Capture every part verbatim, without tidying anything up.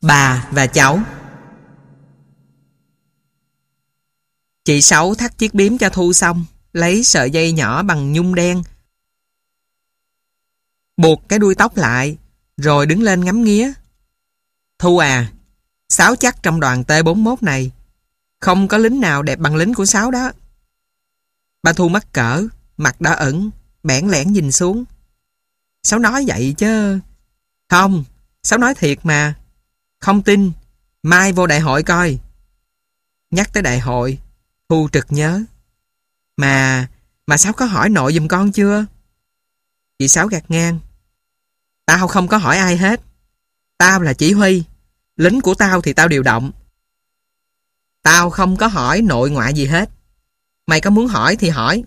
Bà và cháu. Chị Sáu thắt chiếc bím cho Thu xong, lấy sợi dây nhỏ bằng nhung đen, buộc cái đuôi tóc lại, rồi đứng lên ngắm nghía. Thu à, Sáu chắc trong đoàn T bốn mốt này không có lính nào đẹp bằng lính của Sáu đó. Ba Thu mắc cỡ, mặt đỏ ửng, bẽn lẽn nhìn xuống. Sáu nói vậy chứ. Không, Sáu nói thiệt mà. Không tin, mai vô đại hội coi. Nhắc tới đại hội, Thu trực nhớ. Mà, mà Sáu có hỏi nội giùm con chưa? Chị Sáu gạt ngang. Tao không có hỏi ai hết. Tao là chỉ huy. Lính của tao thì tao điều động. Tao không có hỏi nội ngoại gì hết. Mày có muốn hỏi thì hỏi.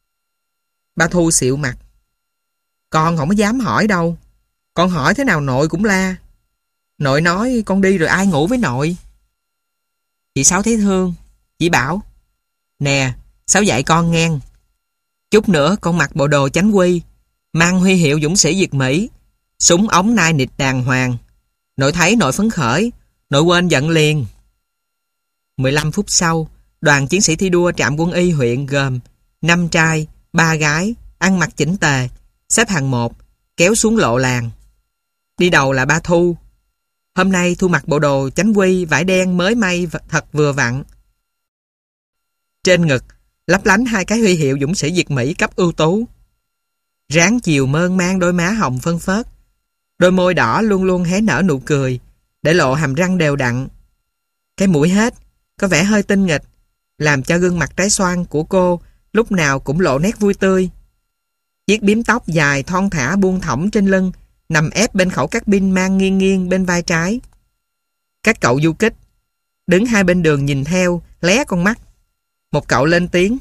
Ba Thu xịu mặt. Con không có dám hỏi đâu. Con hỏi thế nào nội cũng la. Nội nói con đi rồi ai ngủ với nội. Chị Sáu thấy thương, chỉ bảo. Nè, Sáu dạy con nghe. Chút nữa con mặc bộ đồ chánh quy, mang huy hiệu dũng sĩ Việt Mỹ, súng ống nai nịt đàng hoàng. Nội thấy nội phấn khởi, nội quên giận liền. mười lăm phút sau, đoàn chiến sĩ thi đua trạm quân y huyện gồm năm trai, ba gái, ăn mặc chỉnh tề, xếp hàng một, kéo xuống lộ làng. Đi đầu là ba Thu. Hôm nay Thu mặc bộ đồ chánh quy vải đen mới may thật vừa vặn. Trên ngực lấp lánh hai cái huy hiệu dũng sĩ Việt Mỹ cấp ưu tú. Ráng chiều mơn man đôi má hồng phân phớt, đôi môi đỏ luôn luôn hé nở nụ cười, để lộ hàm răng đều đặn. Cái mũi hết có vẻ hơi tinh nghịch, làm cho gương mặt trái xoan của cô lúc nào cũng lộ nét vui tươi. Chiếc bím tóc dài thon thả buông thõng trên lưng, nằm ép bên khẩu các pin mang nghiêng nghiêng bên vai trái. Các cậu du kích đứng hai bên đường nhìn theo, lé con mắt. Một cậu lên tiếng.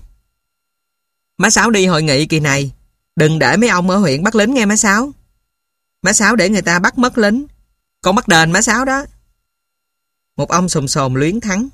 Má Sáu đi hội nghị kỳ này, đừng để mấy ông ở huyện bắt lính nghe má Sáu. Má Sáu để người ta bắt mất lính, con bắt đền má Sáu đó. Một ông sồn sồn luyến thắng.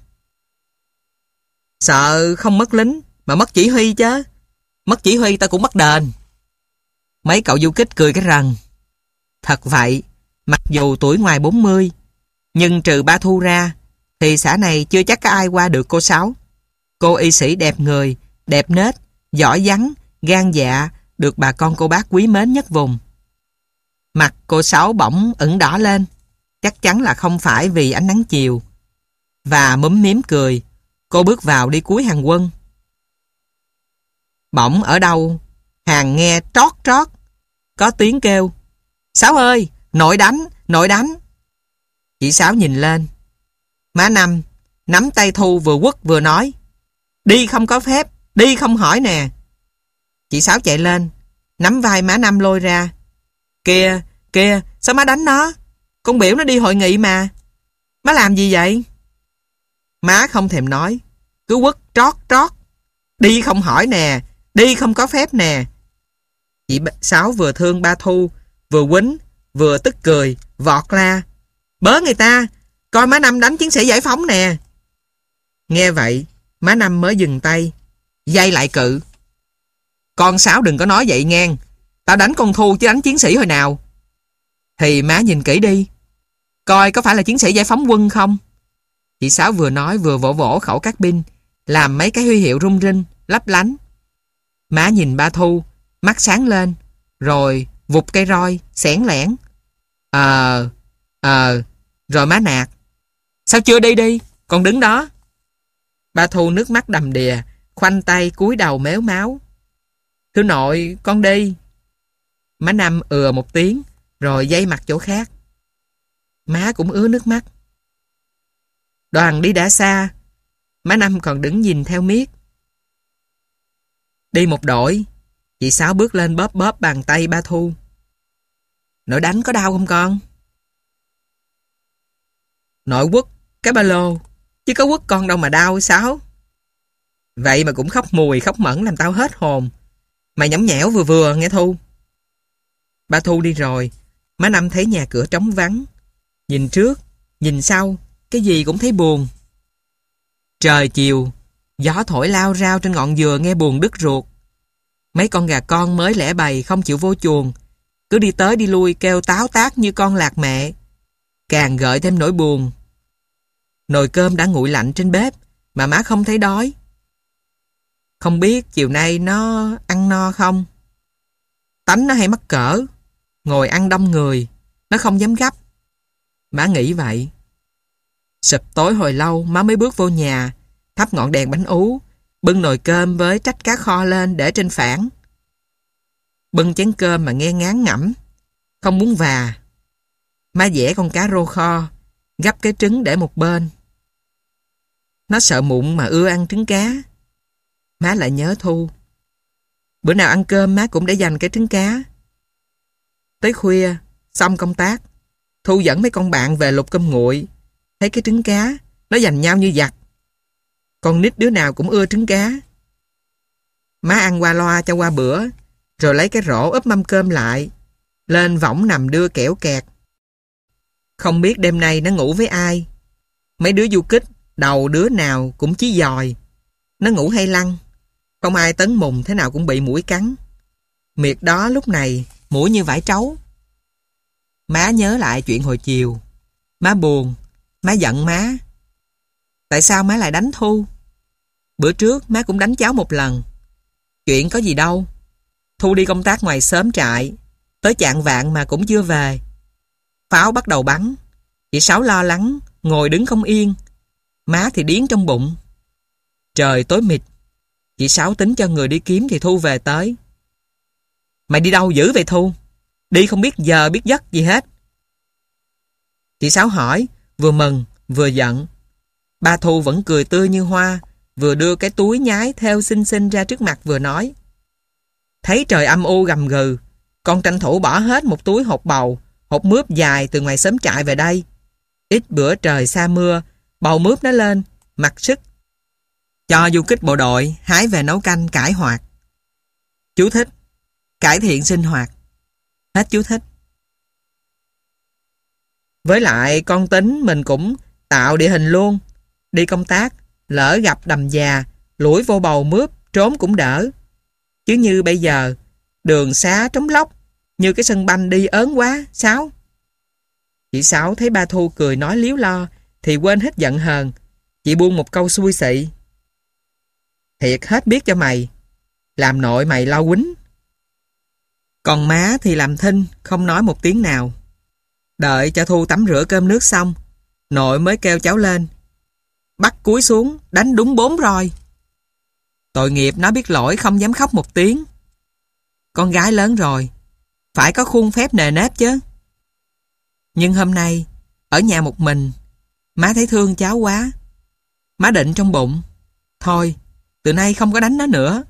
Sợ không mất lính mà mất chỉ huy chứ. Mất chỉ huy ta cũng bắt đền. Mấy cậu du kích cười cái rần. Thật vậy, mặc dù tuổi ngoài bốn mươi, nhưng trừ ba Thu ra thì xã này chưa chắc có ai qua được cô Sáu. Cô y sĩ đẹp người, đẹp nết, giỏi vắn, gan dạ, được bà con cô bác quý mến nhất vùng. Mặt cô Sáu bỗng ửng đỏ lên, chắc chắn là không phải vì ánh nắng chiều. Và múm mím cười, cô bước vào đi cuối hàng quân. Bỗng ở đâu, Hàng nghe trót trót, có tiếng kêu. Sáu ơi, nội đánh, nội đánh. Chị Sáu nhìn lên. Má Năm nắm tay Thu vừa quất vừa nói. Đi không có phép, đi không hỏi nè. Chị Sáu chạy lên, nắm vai má Năm lôi ra. Kìa, kìa, sao má đánh nó? Con biểu nó đi hội nghị mà. Má làm gì vậy? Má không thèm nói, cứ quất trót trót. Đi không hỏi nè, đi không có phép nè. Chị Sáu vừa thương ba Thu, vừa quýnh, vừa tức cười, vọt la. Bớ người ta, coi má Năm đánh chiến sĩ giải phóng nè. Nghe vậy, má Năm mới dừng tay, dây lại cự. Con Sáu đừng có nói vậy ngang. Tao đánh con Thu chứ đánh chiến sĩ hồi nào. Thì má nhìn kỹ đi, coi có phải là chiến sĩ giải phóng quân không. Chị Sáu vừa nói vừa vỗ vỗ khẩu các binh, làm mấy cái huy hiệu rung rinh, lấp lánh. Má nhìn ba Thu, mắt sáng lên, rồi vụt cây roi, xẻn lẻn. Ờ, ờ, rồi má nạt. Sao chưa đi đi, còn đứng đó. Ba Thu nước mắt đầm đìa, khoanh tay cúi đầu méo máu. Thưa nội, con đi. Má Năm ừa một tiếng, rồi dây mặt chỗ khác. Má cũng ứa nước mắt. Đoàn đi đã xa, má Năm còn đứng nhìn theo miết. Đi một đội, chị Sáu bước lên bóp bóp bàn tay ba Thu. Nội đánh có đau không con? Nội quất cái ba lô, chứ có quất con đâu mà đau Sáu. Vậy mà cũng khóc mùi khóc mẫn làm tao hết hồn. Mày nhõng nhẽo vừa vừa nghe Thu. Ba Thu đi rồi, má Năm thấy nhà cửa trống vắng. Nhìn trước, nhìn sau, cái gì cũng thấy buồn. Trời chiều, gió thổi lao rao trên ngọn dừa nghe buồn đứt ruột. Mấy con gà con mới lẻ bầy không chịu vô chuồng, cứ đi tới đi lui kêu táo tát như con lạc mẹ. càng gợi thêm nỗi buồn. Nồi cơm đã nguội lạnh trên bếp mà má không thấy đói. Không biết chiều nay nó ăn no không? Tánh nó hay mắc cỡ, ngồi ăn đông người, nó không dám gấp. Má nghĩ vậy. Sụp tối hồi lâu, má mới bước vô nhà, thắp ngọn đèn bánh ú, bưng nồi cơm với trách cá kho lên để trên phản. Bưng chén cơm mà nghe ngán ngẩm, không muốn và. Má vẽ con cá rô kho, gắp cái trứng để một bên. Nó sợ mụn mà ưa ăn trứng cá. Má lại nhớ Thu. Bữa nào ăn cơm má cũng để dành cái trứng cá. Tới khuya, xong công tác, Thu dẫn mấy con bạn về lục cơm nguội. Thấy cái trứng cá, nó giành nhau như giặc. Con nít đứa nào cũng ưa trứng cá. Má ăn qua loa cho qua bữa, rồi lấy cái rổ úp mâm cơm lại, lên võng nằm đưa kẽo kẹt. Không biết đêm nay nó ngủ với ai. Mấy đứa du kích, đầu đứa nào cũng chí dòi. Nó ngủ hay lăn, không ai tấn mùng thế nào cũng bị muỗi cắn. Miệt đó lúc này, muỗi như vải trấu. Má nhớ lại chuyện hồi chiều. Má buồn, má giận má. Tại sao má lại đánh Thu? Bữa trước má cũng đánh cháu một lần. Chuyện có gì đâu. Thu đi công tác ngoài xóm trại, tới chạng vạng mà cũng chưa về. Pháo bắt đầu bắn. Chị Sáu lo lắng, ngồi đứng không yên. Má thì điếng trong bụng. Trời tối mịt. Chị Sáu tính cho người đi kiếm thì Thu về tới. Mày đi đâu dữ vậy Thu? Đi không biết giờ biết giấc gì hết. Chị Sáu hỏi, vừa mừng vừa giận. Ba Thu vẫn cười tươi như hoa, vừa đưa cái túi nhái theo xinh xinh ra trước mặt vừa nói. Thấy trời âm u gầm gừ, con tranh thủ bỏ hết một túi hột bầu, hột mướp dài từ ngoài xóm trại về đây. Ít bữa trời xa mưa, bầu mướp nó lên, mặc sức. Cho du kích bộ đội hái về nấu canh cải hoạt. Chú thích: cải thiện sinh hoạt. Hết chú thích. Với lại con tính mình cũng tạo địa hình luôn. Đi công tác, lỡ gặp đầm già, lủi vô bầu mướp, trốn cũng đỡ. Chứ như bây giờ, đường xá trống lóc, như cái sân banh đi ớn quá, Sáu. Chị Sáu thấy ba Thu cười nói líu lo, thì quên hết giận hờn. Chị buông một câu xui xị. Thiệt hết biết cho mày. Làm nội mày lo quýnh. Còn má thì làm thinh, không nói một tiếng nào. Đợi cho Thu tắm rửa cơm nước xong, nội mới kêu cháu lên. Bắt cúi xuống, đánh đúng bốn roi. Tội nghiệp nó biết lỗi không dám khóc một tiếng. Con gái lớn rồi, phải có khuôn phép nề nếp chứ. Nhưng hôm nay, ở nhà một mình, má thấy thương cháu quá. Má định trong bụng, thôi, từ nay không có đánh nó nữa.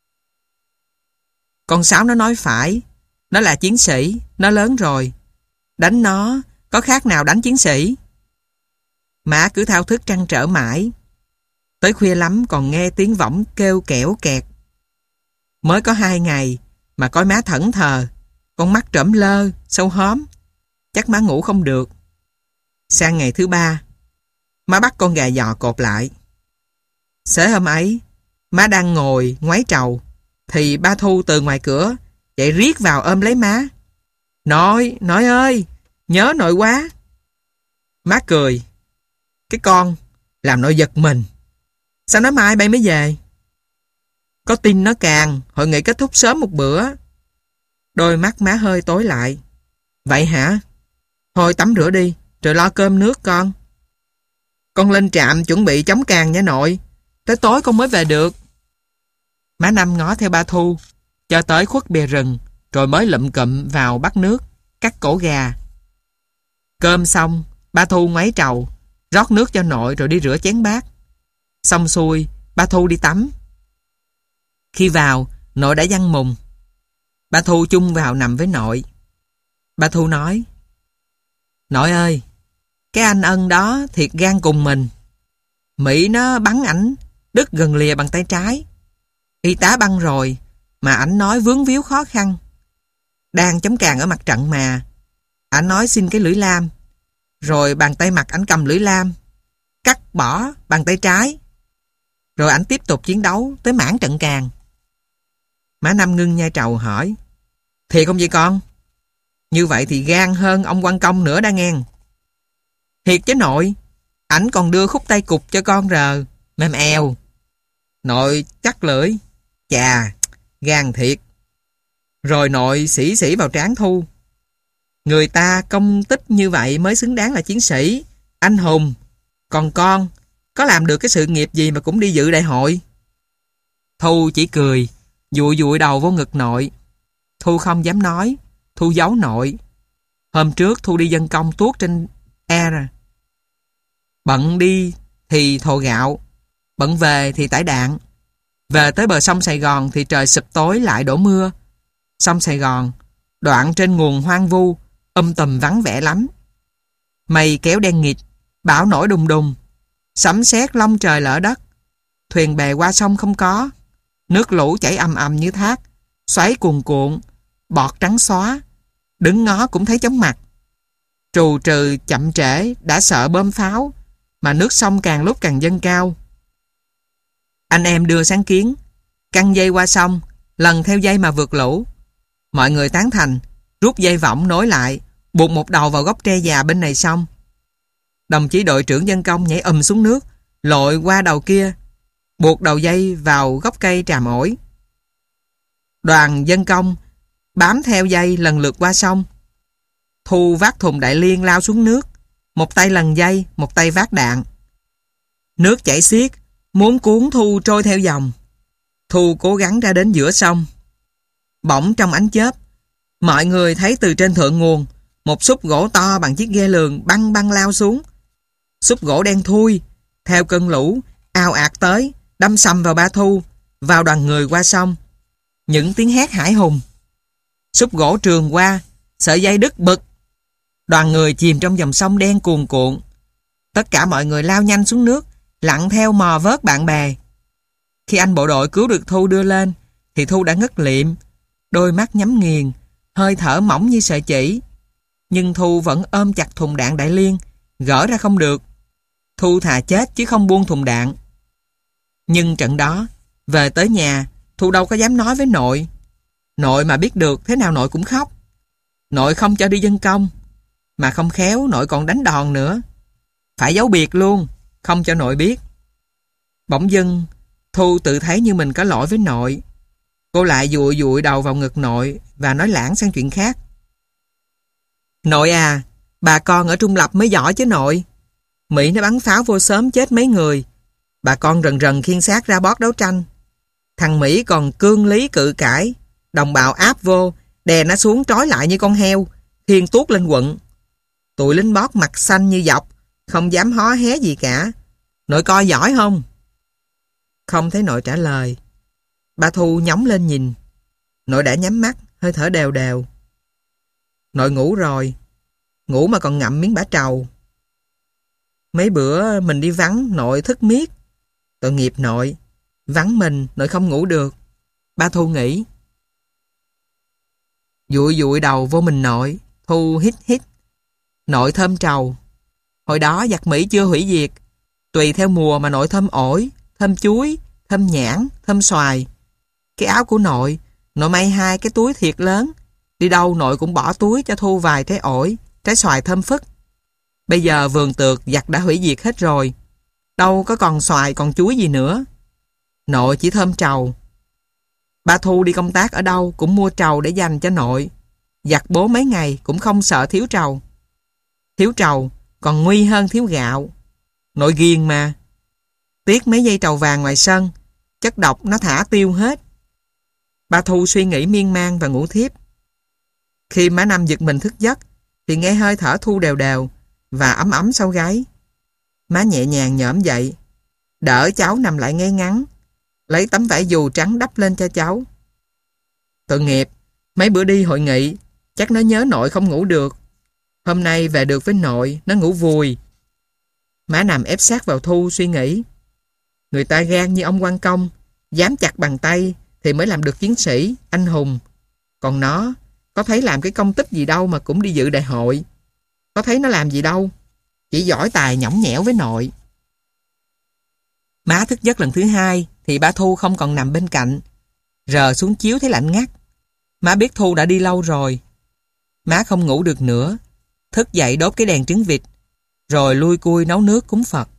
Con Sáu nó nói phải, nó là chiến sĩ, nó lớn rồi. Đánh nó, có khác nào đánh chiến sĩ. Má cứ thao thức trăn trở mãi. Tới khuya lắm còn nghe tiếng võng kêu kẽo kẹt. Mới có hai ngày mà coi má thẫn thờ, con mắt trởm lơ, sâu hóm. Chắc má ngủ không được. Sang ngày thứ ba, má bắt con gà giò cột lại. Xế hôm ấy, má đang ngồi ngoáy trầu, thì ba Thu từ ngoài cửa chạy riết vào ôm lấy má. Nội, nội ơi, nhớ nội quá. Má cười. Cái con, làm nội giật mình. Sao nói mai bay mới về? Có tin nó càng, hội nghị kết thúc sớm một bữa. Đôi mắt má hơi tối lại. Vậy hả? Thôi tắm rửa đi, rồi lo cơm nước con. Con lên trạm chuẩn bị chống càng nha nội. Tới tối con mới về được. Má Năm ngó theo ba Thu, cho tới khuất bìa rừng, rồi mới lụm cụm vào bắt nước, cắt cổ gà. Cơm xong, ba Thu ngoáy trầu, rót nước cho nội rồi đi rửa chén bát. Xong xuôi, ba Thu đi tắm. Khi vào, nội đã giăng mùng. Ba Thu chung vào nằm với nội. Ba Thu nói: Nội ơi, cái anh Ân đó thiệt gan cùng mình. Mỹ nó bắn ảnh, đứt gần lìa bằng tay trái. Y tá băng rồi, mà ảnh nói vướng víu khó khăn. Đang chống càng ở mặt trận mà. Ảnh nói xin cái lưỡi lam. Rồi bàn tay mặt ảnh cầm lưỡi lam, cắt bỏ bàn tay trái. Rồi ảnh tiếp tục chiến đấu tới mãn trận càng. Má Năm ngưng nhai trầu hỏi: Thiệt không vậy con? Như vậy thì gan hơn ông quan công nữa đã nghe. Thiệt chứ nội. Ảnh còn đưa khúc tay cục cho con rờ. Mềm eo. Nội chắc lưỡi. Chà, gan thiệt. Rồi nội xỉ xỉ vào trán Thu. Người ta công tích như vậy mới xứng đáng là chiến sĩ, anh hùng. Còn con, có làm được cái sự nghiệp gì mà cũng đi dự đại hội. Thu chỉ cười, dụi dụi đầu vô ngực nội. Thu không dám nói, Thu giấu nội. Hôm trước Thu đi dân công tuốt trên e rồi. Bận đi thì thồ gạo, bận về thì tải đạn. Về tới bờ sông Sài Gòn thì trời sụp tối lại đổ mưa. Sông Sài Gòn, đoạn trên nguồn hoang vu, um tùm vắng vẻ lắm. Mây kéo đen nghịt, bão nổi đùng đùng, sấm sét long trời lở đất. Thuyền bè qua sông không có. Nước lũ chảy ầm ầm như thác, xoáy cuồn cuộn, bọt trắng xóa. Đứng ngó cũng thấy chóng mặt. Trù trừ chậm trễ đã sợ bơm pháo, mà nước sông càng lúc càng dâng cao. Anh em đưa sáng kiến, căng dây qua sông, lần theo dây mà vượt lũ. Mọi người tán thành, rút dây võng nối lại, buộc một đầu vào gốc tre già bên này sông. Đồng chí đội trưởng dân công nhảy ầm xuống nước, lội qua đầu kia, buộc đầu dây vào gốc cây tràm ổi. Đoàn dân công bám theo dây lần lượt qua sông. Thu vác thùng đại liên lao xuống nước, một tay lần dây, một tay vác đạn. Nước chảy xiết, muốn cuốn Thu trôi theo dòng. Thu cố gắng ra đến giữa sông. Bỗng trong ánh chớp, mọi người thấy từ trên thượng nguồn một xúc gỗ to bằng chiếc ghe lường băng băng lao xuống. Xúc gỗ đen thui, theo cơn lũ, ào ạt tới, đâm sầm vào ba Thu, vào đoàn người qua sông. Những tiếng hét hãi hùng. Xúc gỗ trườn qua, sợi dây đứt bực. Đoàn người chìm trong dòng sông đen cuồn cuộn. Tất cả mọi người lao nhanh xuống nước, lặn theo mò vớt bạn bè. Khi anh bộ đội cứu được Thu đưa lên, thì Thu đã ngất liệm, đôi mắt nhắm nghiền, hơi thở mỏng như sợi chỉ. Nhưng Thu vẫn ôm chặt thùng đạn đại liên, gỡ ra không được. Thu thà chết chứ không buông thùng đạn. Nhưng trận đó, về tới nhà, Thu đâu có dám nói với nội. Nội mà biết được, thế nào nội cũng khóc. Nội không cho đi dân công, mà không khéo nội còn đánh đòn nữa. Phải giấu biệt luôn, không cho nội biết. Bỗng dưng, Thu tự thấy như mình có lỗi với nội. Cô lại dụi dụi đầu vào ngực nội và nói lảng sang chuyện khác. Nội à, bà con ở Trung Lập mới giỏi chứ nội. Mỹ nó bắn pháo vô xóm chết mấy người. Bà con rần rần khiêng xác ra bót đấu tranh. Thằng Mỹ còn cương lý cự cãi. Đồng bào áp vô, đè nó xuống trói lại như con heo, khiêng tuốt lên quận. Tụi lính bót mặt xanh như dọc, không dám hó hé gì cả. Nội coi giỏi không? Không thấy nội trả lời. Ba Thu nhóng lên nhìn. Nội đã nhắm mắt, hơi thở đều đều. Nội ngủ rồi. Ngủ mà còn ngậm miếng bã trầu. Mấy bữa mình đi vắng, nội thức miết. Tội nghiệp nội. Vắng mình, nội không ngủ được. Ba Thu nghĩ. Dụi dụi đầu vô mình nội. Thu hít hít. Nội thơm trầu. Hồi đó giặc Mỹ chưa hủy diệt. Tùy theo mùa mà nội thơm ổi, thơm chuối, thơm nhãn, thơm xoài. Cái áo của nội, nội may hai cái túi thiệt lớn. Đi đâu nội cũng bỏ túi cho Thu vài trái ổi, trái xoài thơm phức. Bây giờ vườn tược giặc đã hủy diệt hết rồi. Đâu có còn xoài còn chuối gì nữa. Nội chỉ thơm trầu. Ba Thu đi công tác ở đâu cũng mua trầu để dành cho nội. Giặt bố mấy ngày cũng không sợ thiếu trầu. Thiếu trầu còn nguy hơn thiếu gạo. Nội ghiền mà. Tiếc mấy dây trầu vàng ngoài sân, chất độc nó thả tiêu hết. Ba Thu suy nghĩ miên man và ngủ thiếp. Khi má Năm giật mình thức giấc thì nghe hơi thở Thu đều đều và ấm ấm sau gáy. Má nhẹ nhàng nhổm dậy, đỡ cháu nằm lại ngay ngắn, lấy tấm vải dù trắng đắp lên cho cháu. Tội nghiệp, mấy bữa đi hội nghị, chắc nó nhớ nội không ngủ được. Hôm nay về được với nội, nó ngủ vùi. Má nằm ép sát vào Thu suy nghĩ. Người ta gan như ông quan công, dám chặt bằng tay thì mới làm được chiến sĩ, anh hùng. Còn nó, có thấy làm cái công tích gì đâu mà cũng đi dự đại hội. Có thấy nó làm gì đâu, chỉ giỏi tài nhõng nhẽo với nội. Má thức giấc lần thứ hai thì ba Thu không còn nằm bên cạnh. Rờ xuống chiếu thấy lạnh ngắt. Má biết Thu đã đi lâu rồi. Má không ngủ được nữa, thức dậy đốt cái đèn trứng vịt, rồi lui cui nấu nước cúng Phật.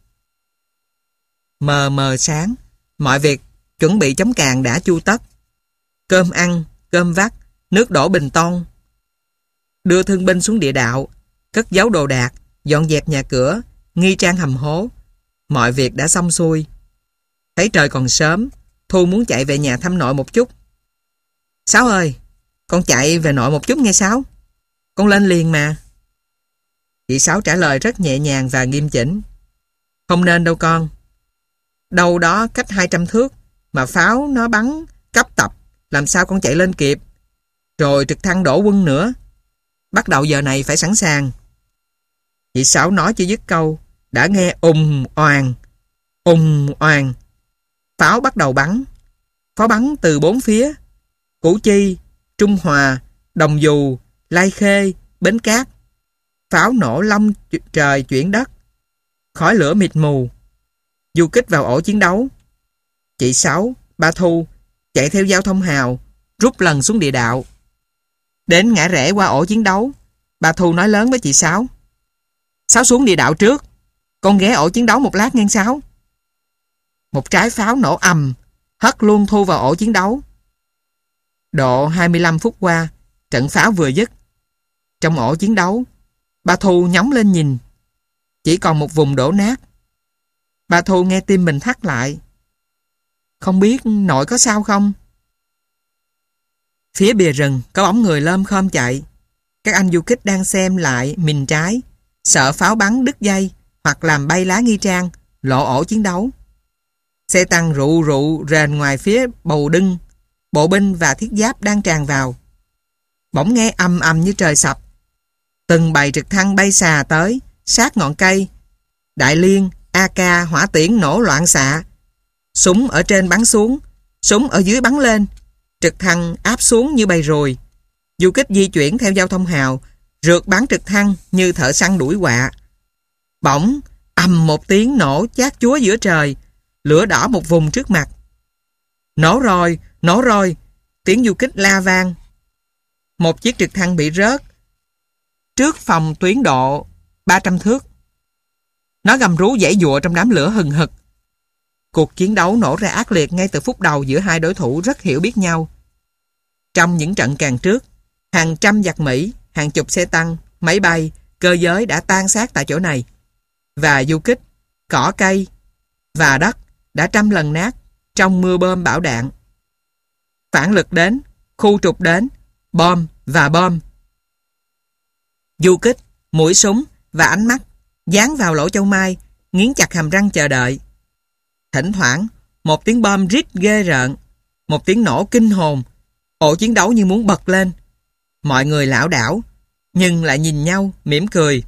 Mờ mờ sáng, mọi việc chuẩn bị chống càn đã chu tất. Cơm ăn, cơm vắt, nước đổ bình ton, đưa thương binh xuống địa đạo, cất giấu đồ đạc, dọn dẹp nhà cửa, nghi trang hầm hố. Mọi việc đã xong xuôi. Thấy trời còn sớm, Thu muốn chạy về nhà thăm nội một chút. Sáu ơi, con chạy về nội một chút nghe Sáu. Con lên liền mà. Chị Sáu trả lời rất nhẹ nhàng và nghiêm chỉnh. Không nên đâu con. Đâu đó cách hai trăm thước mà pháo nó bắn cấp tập, làm sao con chạy lên kịp. Rồi trực thăng đổ quân nữa. Bắt đầu giờ này phải sẵn sàng. Chị Sáu nói chưa dứt câu, đã nghe ùng oàn, ùng oàn. Pháo bắt đầu bắn. Pháo bắn từ bốn phía: Củ Chi, Trung Hòa, Đồng Dù, Lai Khê, Bến Cát. Pháo nổ long trời chuyển đất, khói lửa mịt mù. Du kích vào ổ chiến đấu. Chị Sáu, ba Thu chạy theo giao thông hào, rút lần xuống địa đạo. Đến ngã rẽ qua ổ chiến đấu, bà Thu nói lớn với chị Sáu. Sáu xuống địa đạo trước, con ghé ổ chiến đấu một lát nghe Sáu. Một trái pháo nổ ầm, hất luôn Thu vào ổ chiến đấu. Độ hai mươi lăm phút qua, trận pháo vừa dứt. Trong ổ chiến đấu, bà Thu nhóng lên nhìn. Chỉ còn một vùng đổ nát. Bà Thu nghe tim mình thắt lại. Không biết nội có sao không? Phía bìa rừng có bóng người lơm khom chạy. Các anh du kích đang xem lại mìn trái, sợ pháo bắn đứt dây hoặc làm bay lá nghi trang, lộ ổ chiến đấu. Xe tăng rụ rụ rền ngoài phía bầu đưng. Bộ binh và thiết giáp đang tràn vào. Bỗng nghe ầm ầm như trời sập. Từng bầy trực thăng bay xà tới, sát ngọn cây. Đại liên, a ca, hỏa tiễn nổ loạn xạ. Súng ở trên bắn xuống, súng ở dưới bắn lên. Trực thăng áp xuống như bầy ruồi. Du kích di chuyển theo giao thông hào, rượt bắn trực thăng như thợ săn đuổi quạ. Bỗng ầm một tiếng nổ chát chúa giữa trời, lửa đỏ một vùng trước mặt. Nổ rồi, nổ rồi, tiếng du kích la vang. Một chiếc trực thăng bị rớt trước phòng tuyến độ ba trăm thước. Nó gầm rú giãy giụa trong đám lửa hừng hực. Cuộc chiến đấu nổ ra ác liệt ngay từ phút đầu giữa hai đối thủ rất hiểu biết nhau. Trong những trận càng trước, hàng trăm giặc Mỹ, hàng chục xe tăng, máy bay, cơ giới đã tan xác tại chỗ này. Và du kích, cỏ cây và đất đã trăm lần nát trong mưa bom bão đạn. Phản lực đến, khu trục đến, bom và bom. Du kích, mũi súng và ánh mắt dán vào lỗ châu mai, nghiến chặt hàm răng chờ đợi. Thỉnh thoảng, một tiếng bom rít ghê rợn, một tiếng nổ kinh hồn. Ổ chiến đấu như muốn bật lên. Mọi người lảo đảo, nhưng lại nhìn nhau, mỉm cười.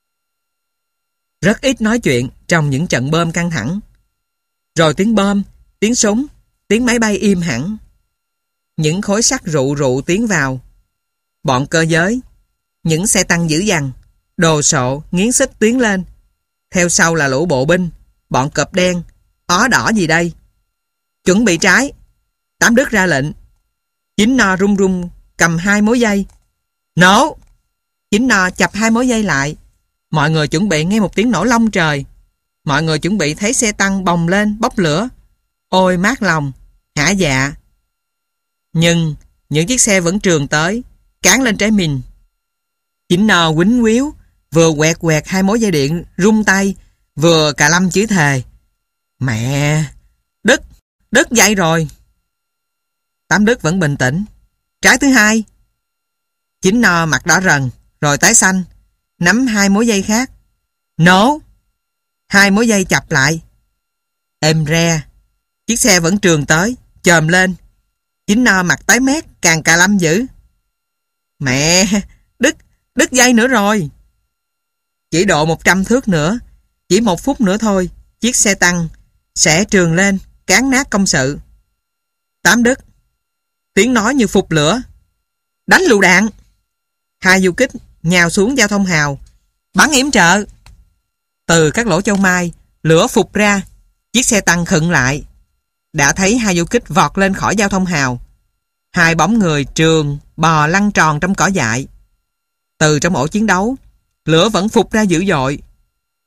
Rất ít nói chuyện trong những trận bom căng thẳng. Rồi tiếng bom, tiếng súng, tiếng máy bay im hẳn. Những khối sắt rụ rụ tiến vào. Bọn cơ giới, những xe tăng dữ dằn, đồ sộ, nghiến xích tiến lên. Theo sau là lũ bộ binh, bọn cọp đen, ó đỏ gì đây. Chuẩn bị trái. Tám Đức ra lệnh. Chín No rung rung cầm hai mối dây. Nổ! Chín No chập hai mối dây lại. Mọi người chuẩn bị nghe một tiếng nổ long trời. Mọi người chuẩn bị thấy xe tăng bồng lên bốc lửa. Ôi mát lòng, hả dạ. Nhưng những chiếc xe vẫn trườn tới, cán lên trái mìn. Chín No quýnh quýu, vừa quẹt quẹt hai mối dây điện rung tay, vừa cà lâm chửi thề. Mẹ, đứt, đứt dây rồi. Tám Đức vẫn bình tĩnh. Trái thứ hai. Chín No mặt đỏ rần, rồi tái xanh, nắm hai mối dây khác. Nổ! Hai mối dây chập lại. Êm re. Chiếc xe vẫn trườn tới, chồm lên. Chín No mặt tái mét, càng cà lâm dữ. Mẹ, đứt, đứt dây nữa rồi. Chỉ độ một trăm thước nữa, chỉ một phút nữa thôi, chiếc xe tăng sẽ trườn lên, cán nát công sự. Tám Đức. Tiếng nói như phục lửa. Đánh lựu đạn. Hai du kích nhào xuống giao thông hào, bắn yểm trợ. Từ các lỗ châu mai, lửa phục ra. Chiếc xe tăng khựng lại. Đã thấy hai du kích vọt lên khỏi giao thông hào. Hai bóng người trườn bò lăn tròn trong cỏ dại. Từ trong ổ chiến đấu, lửa vẫn phục ra dữ dội.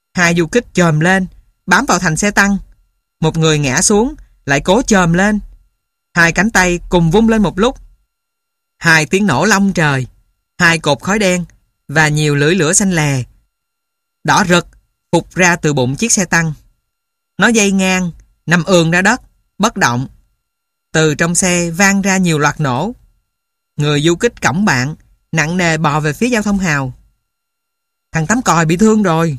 Hai du kích chồm lên, bám vào thành xe tăng. Một người ngã xuống, lại cố chồm lên. Hai cánh tay cùng vung lên một lúc. Hai tiếng nổ long trời, hai cột khói đen và nhiều lưỡi lửa xanh lè, đỏ rực, phụt ra từ bụng chiếc xe tăng. Nó dây ngang, nằm ườn ra đất, bất động. Từ trong xe vang ra nhiều loạt nổ. Người du kích cõng bạn, nặng nề bò về phía giao thông hào. Thằng Tắm Còi bị thương rồi.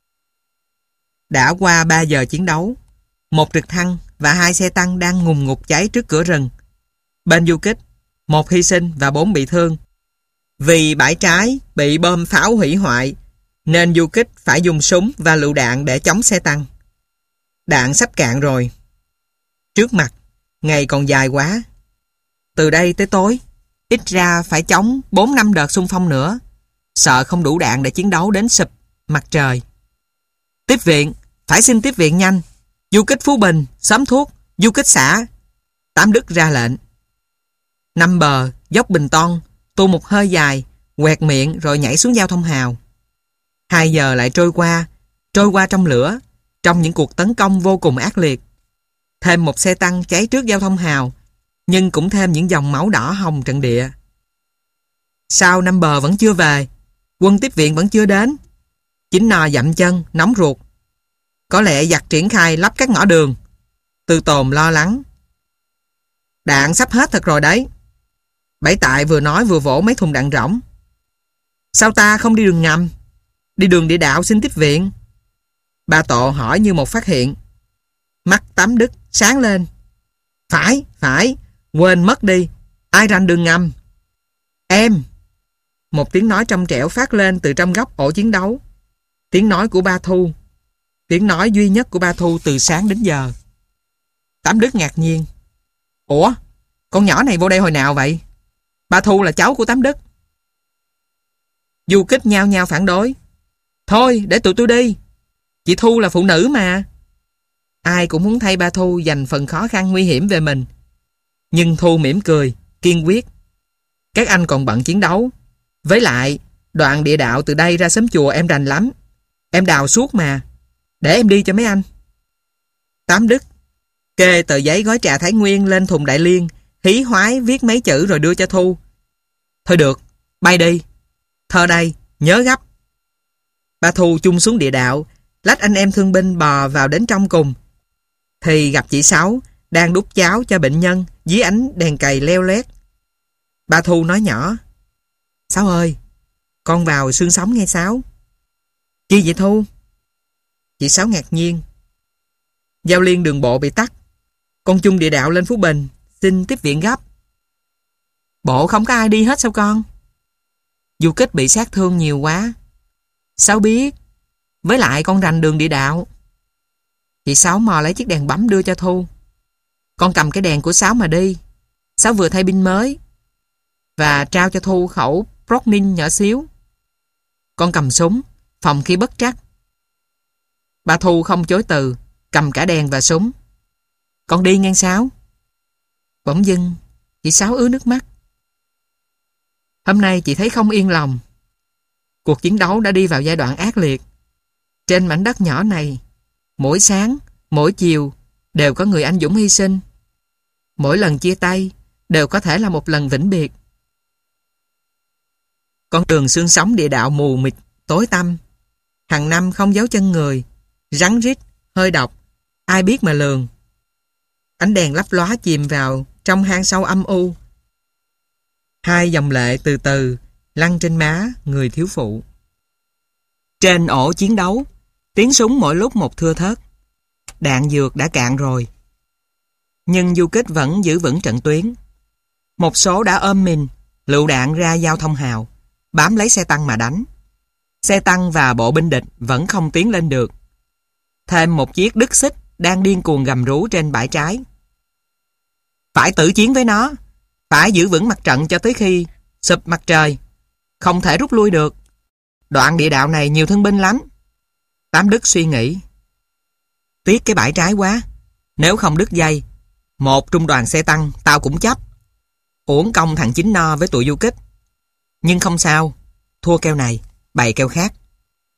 Đã qua ba giờ chiến đấu. Một trực thăng và hai xe tăng đang ngùn ngụt cháy trước cửa rừng. Bên du kích, một hy sinh và bốn bị thương. Vì bãi trái bị bom pháo hủy hoại, nên du kích phải dùng súng và lựu đạn để chống xe tăng. Đạn sắp cạn rồi. Trước mặt, ngày còn dài quá. Từ đây tới tối, ít ra phải chống bốn năm đợt xung phong nữa. Sợ không đủ đạn để chiến đấu đến sụp mặt trời. Tiếp viện, phải xin tiếp viện nhanh. Du kích Phú Bình, xóm thuốc, du kích xã. Tám Đức ra lệnh. Năm bờ, dốc Bình Ton, tu một hơi dài, quẹt miệng rồi nhảy xuống giao thông hào. Hai giờ lại trôi qua, trôi qua trong lửa, trong những cuộc tấn công vô cùng ác liệt. Thêm một xe tăng cháy trước giao thông hào, nhưng cũng thêm những dòng máu đỏ hồng trận địa. Sao Năm bờ vẫn chưa về, quân tiếp viện vẫn chưa đến. Chín Nò dậm chân, nóng ruột. Có lẽ giặc triển khai lắp các ngõ đường. Tư Tồn lo lắng. Đạn sắp hết thật rồi đấy. Bảy Tại vừa nói vừa vỗ mấy thùng đạn rỗng. Sao ta không đi đường ngầm, đi đường địa đạo xin tiếp viện? Ba Tộ hỏi như một phát hiện. Mắt Tám Đức sáng lên. Phải, phải, quên mất đi. Ai rành đường ngầm? Em. Một tiếng nói trong trẻo phát lên từ trong góc ổ chiến đấu. Tiếng nói của Ba Thu. Tiếng nói duy nhất của Ba Thu từ sáng đến giờ. Tám Đức ngạc nhiên. Ủa, con nhỏ này vô đây hồi nào vậy? Ba Thu là cháu của Tám Đức. Du kích nhao nhao phản đối. Thôi, để tụi tôi đi. Chị Thu là phụ nữ mà. Ai cũng muốn thay Ba Thu dành phần khó khăn nguy hiểm về mình. Nhưng Thu mỉm cười, kiên quyết. Các anh còn bận chiến đấu. Với lại, đoạn địa đạo từ đây ra xóm chùa em rành lắm. Em đào suốt mà. Để em đi cho mấy anh. Tám Đức kê tờ giấy gói trà Thái Nguyên lên thùng Đại Liên, hí hoái viết mấy chữ rồi đưa cho Thu. Thôi được, bay đi. Thơ đây, nhớ gấp. Ba Thu chung xuống địa đạo, lách anh em thương binh bò vào đến trong cùng. Thì gặp chị Sáu đang đút cháo cho bệnh nhân dưới ánh đèn cầy leo lét. Ba Thu nói nhỏ. Sáu ơi, con vào xương sống nghe Sáu. Chi vậy Thu? Chị Sáu ngạc nhiên. Giao liên đường bộ bị tắc. Con chung địa đạo lên Phú Bình, xin tiếp viện gấp. Bộ không có ai đi hết sao con? Du kích bị sát thương nhiều quá. Sáu biết. Với lại con rành đường địa đạo. Chị Sáu mò lấy chiếc đèn bấm đưa cho Thu. Con cầm cái đèn của Sáu mà đi. Sáu vừa thay pin mới. Và trao cho Thu khẩu Browning nhỏ xíu. Con cầm súng, phòng khi bất trắc. Bà Thu không chối từ, cầm cả đèn và súng. Con đi ngang Sáu. Bỗng dưng, chị Sáu ứa nước mắt. Hôm nay chị thấy không yên lòng. Cuộc chiến đấu đã đi vào giai đoạn ác liệt. Trên mảnh đất nhỏ này, mỗi sáng, mỗi chiều đều có người anh dũng hy sinh. Mỗi lần chia tay đều có thể là một lần vĩnh biệt. Con đường xương sống địa đạo mù mịt, tối tăm. Hàng năm không dấu chân người, rắn rít, hơi độc, ai biết mà lường. Ánh đèn lấp lóa chìm vào trong hang sâu âm u. Hai dòng lệ từ từ lăn trên má người thiếu phụ. Trên ổ chiến đấu, tiếng súng mỗi lúc một thưa thớt. Đạn dược đã cạn rồi. Nhưng du kích vẫn giữ vững trận tuyến. Một số đã ôm mìn, lựu đạn ra giao thông hào, bám lấy xe tăng mà đánh. Xe tăng và bộ binh địch vẫn không tiến lên được. Thêm một chiếc Đức Xích đang điên cuồng gầm rú trên bãi trái. Phải tử chiến với nó. Phải giữ vững mặt trận cho tới khi sụp mặt trời. Không thể rút lui được. Đoạn địa đạo này nhiều thương binh lắm. Tám Đức suy nghĩ. Tiếc cái bãi trái quá. Nếu không đứt dây, một trung đoàn xe tăng tao cũng chấp. Uổng công thằng Chín No với tụi du kích. Nhưng không sao. Thua keo này, bày keo khác.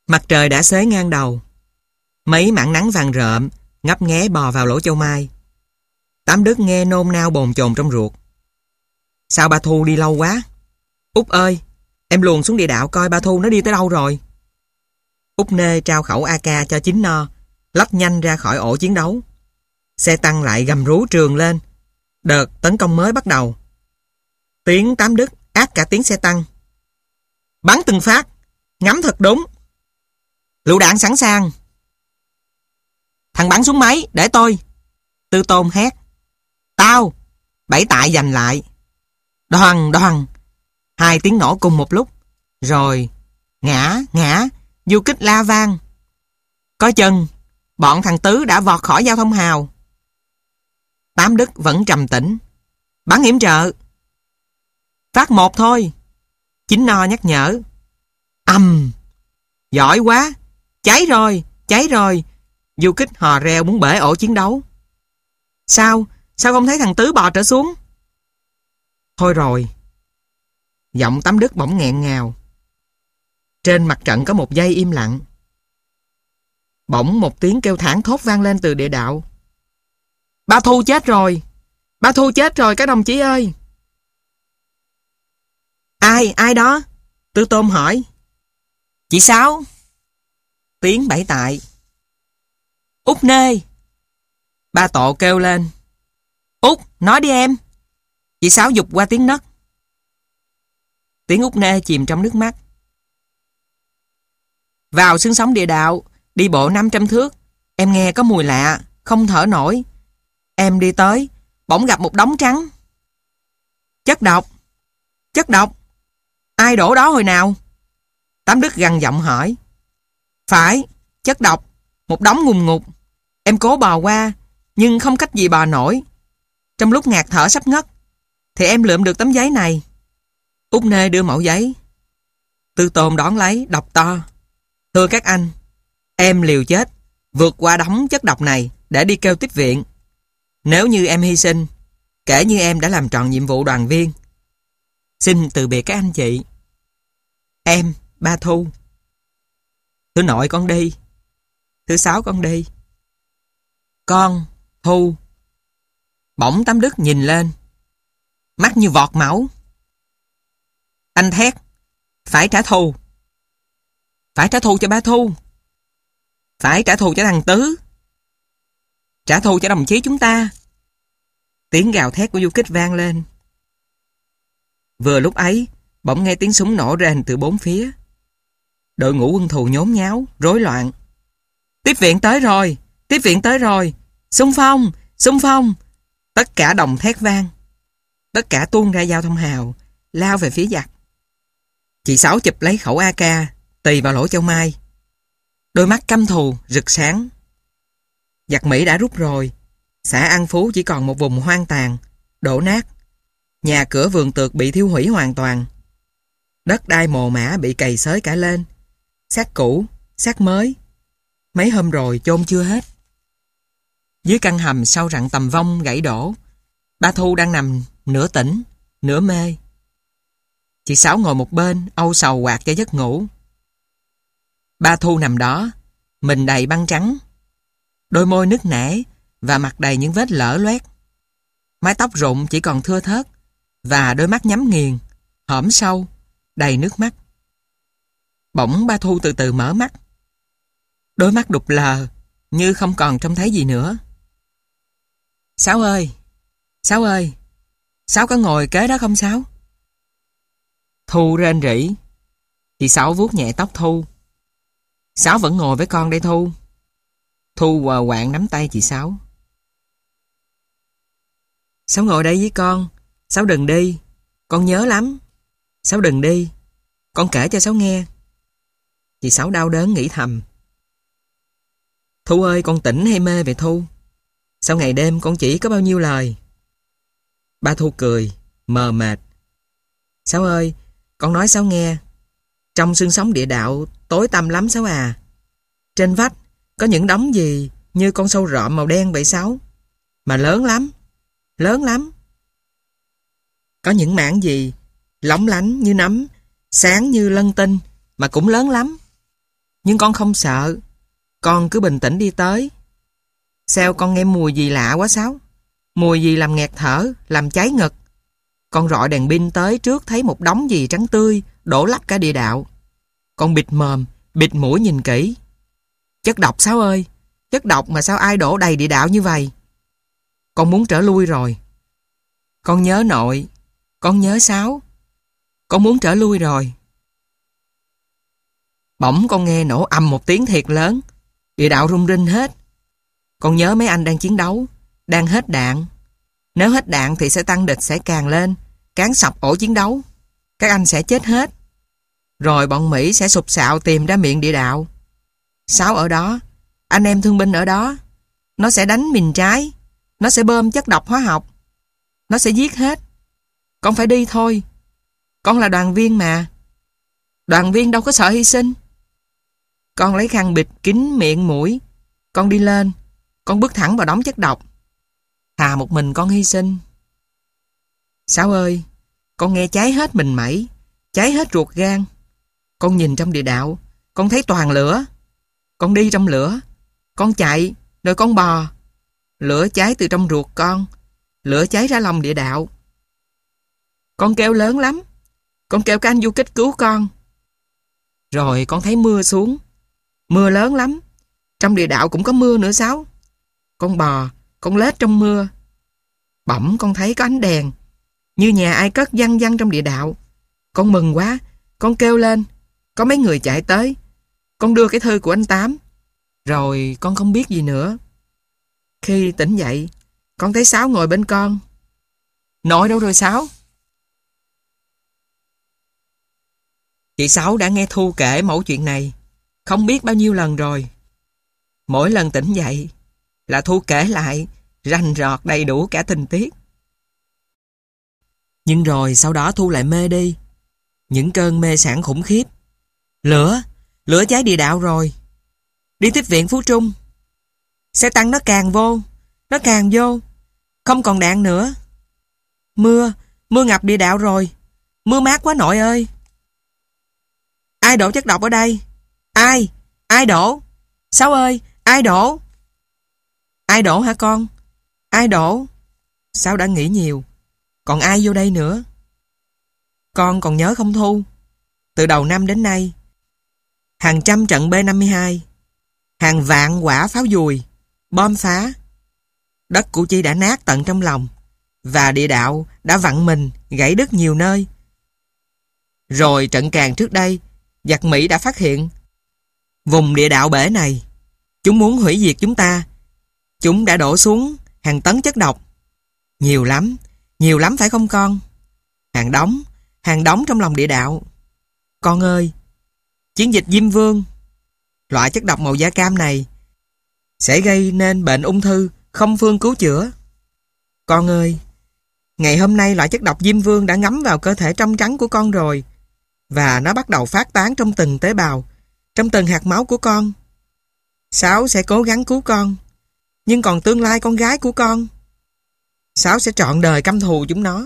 Mặt trời đã xế ngang đầu. Mấy mảng nắng vàng rợm ngấp nghé bò vào lỗ châu mai. Tám Đức nghe nôn nao bồn chồn trong ruột. Sao ba Thu đi lâu quá? Út ơi, em luồn xuống địa đạo coi ba Thu nó đi tới đâu rồi. Út Nê trao khẩu a ca cho Chín No, lách nhanh ra khỏi ổ chiến đấu. Xe tăng lại gầm rú trường lên. Đợt tấn công mới bắt đầu. Tiếng Tám Đức át cả tiếng xe tăng. Bắn từng phát, ngắm thật đúng. Lựu đạn sẵn sàng. Thằng bắn súng máy, để tôi. Tư Tôn hét. Tao. Bảy Tại giành lại. Đoàn, đoàn. Hai tiếng nổ cùng một lúc. Rồi, ngã, ngã, du kích la vang. Coi chừng, bọn thằng Tứ đã vọt khỏi giao thông hào. Tám Đức vẫn trầm tĩnh. Bắn yểm trợ. Phát một thôi. Chín No nhắc nhở. Ầm. Giỏi quá. Cháy rồi, cháy rồi. Du kích hò reo muốn bể ổ chiến đấu. Sao? Sao không thấy thằng Tứ bò trở xuống? Thôi rồi. Giọng Tám Đức bỗng nghẹn ngào. Trên mặt trận có một giây im lặng. Bỗng một tiếng kêu thảng thốt vang lên từ địa đạo. Ba Thu chết rồi. Ba Thu chết rồi các đồng chí ơi. Ai, ai đó? Tư Tôn hỏi. Chị Sáu. Tiếng Bảy Tại. Út Nê. Ba Tộ kêu lên. Út, nói đi em. Chị Sáu giục qua tiếng nấc. Tiếng Út Nê chìm trong nước mắt. Vào xương sống địa đạo, đi bộ năm trăm thước, em nghe có mùi lạ, không thở nổi. Em đi tới, bỗng gặp một đống trắng. Chất độc. Chất độc. Ai đổ đó hồi nào? Tám Đức gằn giọng hỏi. Phải, chất độc. Một đống ngùn ngụt. Em cố bò qua, nhưng không cách gì bò nổi. Trong lúc ngạt thở sắp ngất, thì em lượm được tấm giấy này. Út Nê đưa mẩu giấy. Tư Tôn đón lấy, đọc to. Thưa các anh, em liều chết, vượt qua đống chất độc này để đi kêu tiếp viện. Nếu như em hy sinh, kể như em đã làm tròn nhiệm vụ đoàn viên. Xin từ biệt các anh chị. Em, Ba Thu. Thứ Nội con đi. Thứ Sáu con đi. Con, Thu. Bỗng Tám Đức nhìn lên. Mắt như vọt máu. Anh thét. Phải trả thù. Phải trả thù cho ba Thu. Phải trả thù cho thằng Tứ. Trả thù cho đồng chí chúng ta. Tiếng gào thét của du kích vang lên. Vừa lúc ấy, bỗng nghe tiếng súng nổ rền từ bốn phía. Đội ngũ quân thù nhốn nháo, rối loạn. Tiếp viện tới rồi, tiếp viện tới rồi. Xung phong, xung phong. Tất cả đồng thét vang. Tất cả tuôn ra giao thông hào, lao về phía giặc. Chị Sáu chụp lấy khẩu a ca, tì vào lỗ châu mai. Đôi mắt căm thù, rực sáng. Giặc Mỹ đã rút rồi. Xã An Phú chỉ còn một vùng hoang tàn, đổ nát. Nhà cửa vườn tược bị thiêu hủy hoàn toàn. Đất đai mồ mả bị cày xới cả lên. Xác cũ, xác mới. Mấy hôm rồi chôn chưa hết. Dưới căn hầm sau rặng tầm vong gãy đổ, ba Thu đang nằm nửa tỉnh, nửa mê. Chị Sáu ngồi một bên, âu sầu quạt cho giấc ngủ. Ba Thu nằm đó, mình đầy băng trắng, đôi môi nứt nẻ và mặt đầy những vết lở loét. Mái tóc rụng chỉ còn thưa thớt và đôi mắt nhắm nghiền, hõm sâu, đầy nước mắt. Bỗng ba Thu từ từ mở mắt. Đôi mắt đục lờ, như không còn trông thấy gì nữa. Sáu ơi, Sáu ơi, Sáu có ngồi kế đó không Sáu? Thu rên rỉ. Chị Sáu vuốt nhẹ tóc Thu. Sáu vẫn ngồi với con đây Thu. Thu quờ quạng nắm tay chị Sáu. Sáu ngồi đây với con. Sáu đừng đi. Con nhớ lắm. Sáu đừng đi. Con kể cho Sáu nghe. Chị Sáu đau đớn nghĩ thầm. Thu ơi, con tỉnh hay mê vậy Thu? Sao ngày đêm con chỉ có bao nhiêu lời? Ba Thu cười, mờ mệt. Sáu ơi, con nói Sáu nghe. Trong xương sống địa đạo tối tăm lắm Sáu à. Trên vách có những đống gì như con sâu rợm màu đen vậy Sáu. Mà lớn lắm, lớn lắm. Có những mảng gì lóng lánh như nấm, sáng như lân tinh, mà cũng lớn lắm. Nhưng con không sợ. Con cứ bình tĩnh đi tới. Sao con nghe mùi gì lạ quá Sáu? Mùi gì làm nghẹt thở, làm cháy ngực. Con rọi đèn pin tới trước thấy một đống gì trắng tươi đổ lấp cả địa đạo. Con bịt mồm, bịt mũi nhìn kỹ. Chất độc Sáu ơi, chất độc mà sao ai đổ đầy địa đạo như vậy? Con muốn trở lui rồi. Con nhớ nội, con nhớ Sáu. Con muốn trở lui rồi. Bỗng con nghe nổ ầm một tiếng thiệt lớn. Địa đạo rung rinh hết. Con nhớ mấy anh đang chiến đấu, đang hết đạn. Nếu hết đạn thì sẽ tăng địch sẽ càng lên, cán sập ổ chiến đấu. Các anh sẽ chết hết. Rồi bọn Mỹ sẽ sụp sạo tìm ra miệng địa đạo. Sáu ở đó, anh em thương binh ở đó. Nó sẽ đánh mìn trái. Nó sẽ bơm chất độc hóa học. Nó sẽ giết hết. Con phải đi thôi. Con là đoàn viên mà. Đoàn viên đâu có sợ hy sinh. Con lấy khăn bịt kín miệng mũi. Con đi lên. Con bước thẳng vào đống chất độc. Thà một mình con hy sinh. Sáu ơi, con nghe cháy hết mình mẩy, cháy hết ruột gan. Con nhìn trong địa đạo, con thấy toàn lửa. Con đi trong lửa. Con chạy, rồi con bò. Lửa cháy từ trong ruột con. Lửa cháy ra lòng địa đạo. Con kêu lớn lắm. Con kêu các anh du kích cứu con. Rồi con thấy mưa xuống. Mưa lớn lắm. Trong địa đạo cũng có mưa nữa Sáu. Con bò, con lết trong mưa. Bỗng con thấy có ánh đèn, như nhà ai cất văng văng trong địa đạo. Con mừng quá. Con kêu lên. Có mấy người chạy tới. Con đưa cái thư của anh Tám. Rồi con không biết gì nữa. Khi tỉnh dậy, con thấy Sáu ngồi bên con. Nội đâu rồi Sáu? Chị Sáu đã nghe Thu kể mẫu chuyện này không biết bao nhiêu lần rồi. Mỗi lần tỉnh dậy là Thu kể lại rành rọt đầy đủ cả tình tiết. Nhưng rồi sau đó Thu lại mê đi. Những cơn mê sảng khủng khiếp. Lửa, lửa cháy địa đạo rồi. Đi tiếp viện Phú Trung. Xe tăng nó càng vô, nó càng vô. Không còn đạn nữa. Mưa, mưa ngập địa đạo rồi. Mưa mát quá nội ơi. Ai đổ chất độc ở đây? Ai? Ai đổ? Sáu ơi, ai đổ? Ai đổ hả con? Ai đổ? Sáu đã nghĩ nhiều. Còn ai vô đây nữa? Con còn nhớ không Thu? Từ đầu năm đến nay, hàng trăm trận B năm mươi hai, hàng vạn quả pháo dùi, bom phá. Đất Củ Chi đã nát tận trong lòng, và địa đạo đã vặn mình, gãy đứt nhiều nơi. Rồi trận Càn trước đây, giặc Mỹ đã phát hiện vùng địa đạo bể này. Chúng muốn hủy diệt chúng ta. Chúng đã đổ xuống hàng tấn chất độc. Nhiều lắm, nhiều lắm phải không con? Hàng đống, hàng đống trong lòng địa đạo. Con ơi, chiến dịch Diêm Vương, loại chất độc màu da cam này sẽ gây nên bệnh ung thư không phương cứu chữa. Con ơi, ngày hôm nay loại chất độc Diêm Vương đã ngấm vào cơ thể trong trắng của con rồi, và nó bắt đầu phát tán trong từng tế bào, trong từng hạt máu của con. Sáu sẽ cố gắng cứu con. Nhưng còn tương lai con gái của con, Sáu sẽ trọn đời căm thù chúng nó.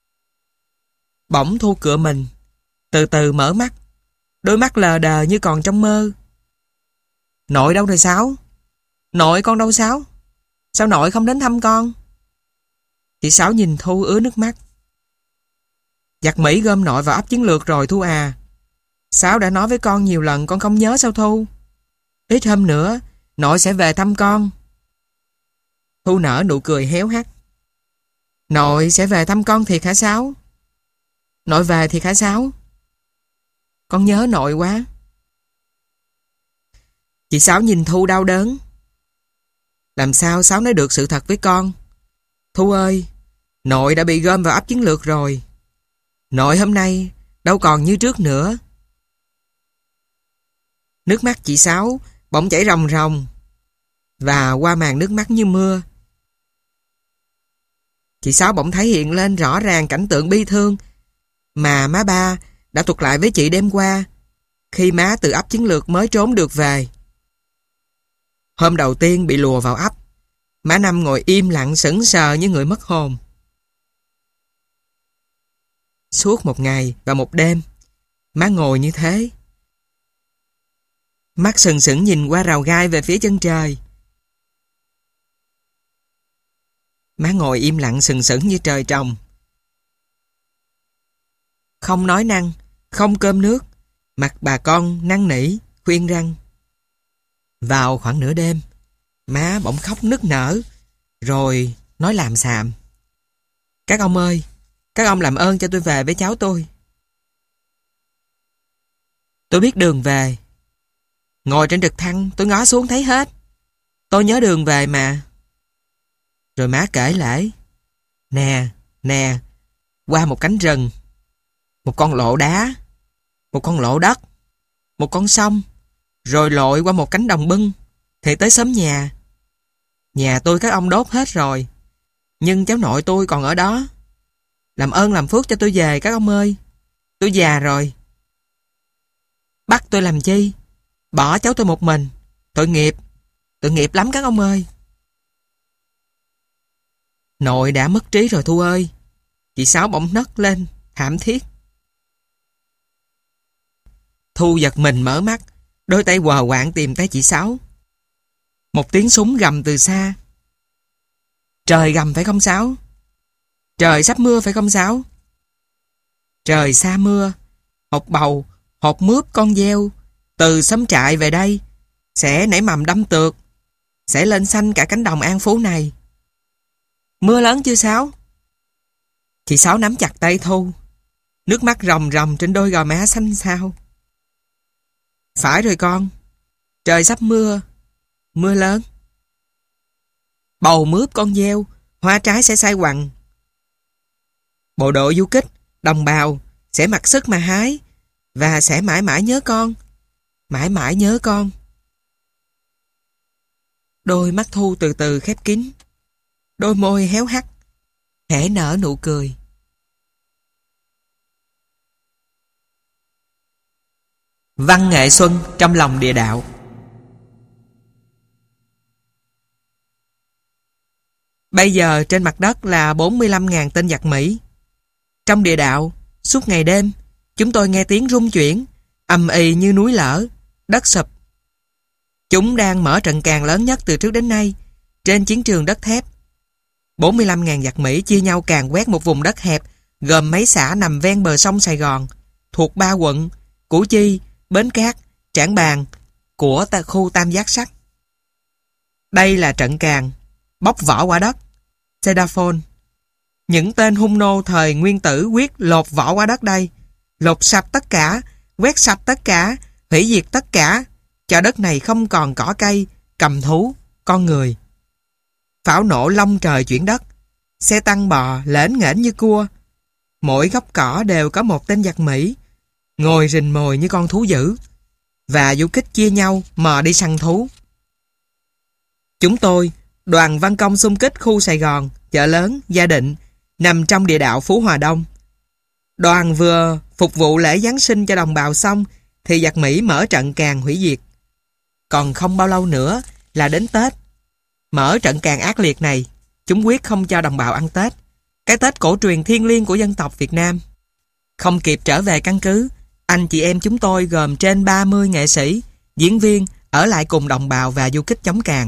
Bỗng Thu cựa mình, từ từ mở mắt. Đôi mắt lờ đờ như còn trong mơ. Nội đâu rồi Sáu? Nội con đâu Sáu? Sao nội không đến thăm con? Chị Sáu nhìn Thu ứa nước mắt. Giặc Mỹ gom nội vào ấp chiến lược rồi Thu à. Sáu đã nói với con nhiều lần, con không nhớ sao Thu? Ít hôm nữa nội sẽ về thăm con. Thu nở nụ cười héo hắt. Nội sẽ về thăm con thiệt hả Sáu? Nội về thiệt hả Sáu? Con nhớ nội quá. Chị Sáu nhìn Thu đau đớn. Làm sao Sáu nói được sự thật với con? Thu ơi, nội đã bị gom vào ấp chiến lược rồi. Nội hôm nay đâu còn như trước nữa. Nước mắt chị Sáu bỗng chảy ròng ròng, và qua màn nước mắt như mưa, chị Sáu bỗng thấy hiện lên rõ ràng cảnh tượng bi thương mà má ba đã thuật lại với chị đêm qua, khi má từ ấp chiến lược mới trốn được về. Hôm đầu tiên bị lùa vào ấp, má Năm ngồi im lặng sững sờ như người mất hồn. Suốt một ngày và một đêm, má ngồi như thế. Mắt sừng sững nhìn qua rào gai về phía chân trời. Má ngồi im lặng sừng sững như trời trồng. Không nói năng, không cơm nước. Mặt bà con năn nỉ, khuyên răn. Vào khoảng nửa đêm, má bỗng khóc nức nở, rồi nói làm xàm. Các ông ơi, các ông làm ơn cho tôi về với cháu tôi. Tôi biết đường về. Ngồi trên trực thăng tôi ngó xuống thấy hết. Tôi nhớ đường về mà. Rồi má kể lể. Nè, nè, qua một cánh rừng, một con lộ đá, một con lộ đất, một con sông, rồi lội qua một cánh đồng bưng, thì tới xóm nhà. Nhà tôi các ông đốt hết rồi, nhưng cháu nội tôi còn ở đó. Làm ơn làm phước cho tôi về các ông ơi. Tôi già rồi. Bắt tôi làm chi? Bỏ cháu tôi một mình. Tội nghiệp, tội nghiệp lắm các ông ơi. Nội đã mất trí rồi Thu ơi. Chị Sáu bỗng nấc lên, thảm thiết. Thu giật mình mở mắt, đôi tay quờ quạng tìm tay chị Sáu. Một tiếng súng gầm từ xa. Trời gầm phải không Sáu? Trời sắp mưa phải không Sáu? Trời xa mưa, hột bầu, hột mướp con gieo, từ xóm trại về đây, sẽ nảy mầm đâm tược, sẽ lên xanh cả cánh đồng An Phú này. Mưa lớn chưa Sáu? Chị Sáu nắm chặt tay Thu, nước mắt ròng ròng trên đôi gò má xanh xao. Phải rồi con, trời sắp mưa, mưa lớn. Bầu mướp con gieo, hoa trái sẽ sai quằn. Bộ đội du kích, đồng bào sẽ mặc sức mà hái, và sẽ mãi mãi nhớ con, mãi mãi nhớ con. Đôi mắt Thu từ từ khép kín, đôi môi héo hắt, khẽ nở nụ cười. Văn nghệ xuân trong lòng địa đạo. Bây giờ trên mặt đất là bốn mươi lăm nghìn tên giặc Mỹ. Trong địa đạo, suốt ngày đêm, chúng tôi nghe tiếng rung chuyển, ầm ĩ như núi lở, đất sụp. Chúng đang mở trận càn lớn nhất từ trước đến nay trên chiến trường đất thép. bốn mươi lăm nghìn giặc Mỹ chia nhau càn quét một vùng đất hẹp gồm mấy xã nằm ven bờ sông Sài Gòn, thuộc ba quận Củ Chi, Bến Cát, Trảng Bàng của khu Tam Giác Sắt. Đây là trận càn bóc vỏ quả đất, Sedaphone. Những tên hung nô thời nguyên tử quyết lột vỏ quả đất đây, lột sạch tất cả, quét sạch tất cả, hủy diệt tất cả, cho đất này không còn cỏ cây, cầm thú, con người. Pháo nổ long trời chuyển đất, xe tăng bò lởn nghễnh như cua. Mỗi góc cỏ đều có một tên giặc Mỹ, ngồi rình mồi như con thú dữ, và du kích chia nhau mò đi săn thú. Chúng tôi, đoàn văn công xung kích khu Sài Gòn, Chợ Lớn, Gia Định, nằm trong địa đạo Phú Hòa Đông. Đoàn vừa phục vụ lễ Giáng sinh cho đồng bào xong, thì giặc Mỹ mở trận càn hủy diệt. Còn không bao lâu nữa là đến Tết. Mở trận càn ác liệt này, chúng quyết không cho đồng bào ăn Tết, cái Tết cổ truyền thiêng liêng của dân tộc Việt Nam. Không kịp trở về căn cứ, anh chị em chúng tôi gồm trên ba mươi nghệ sĩ, diễn viên ở lại cùng đồng bào và du kích chống càn.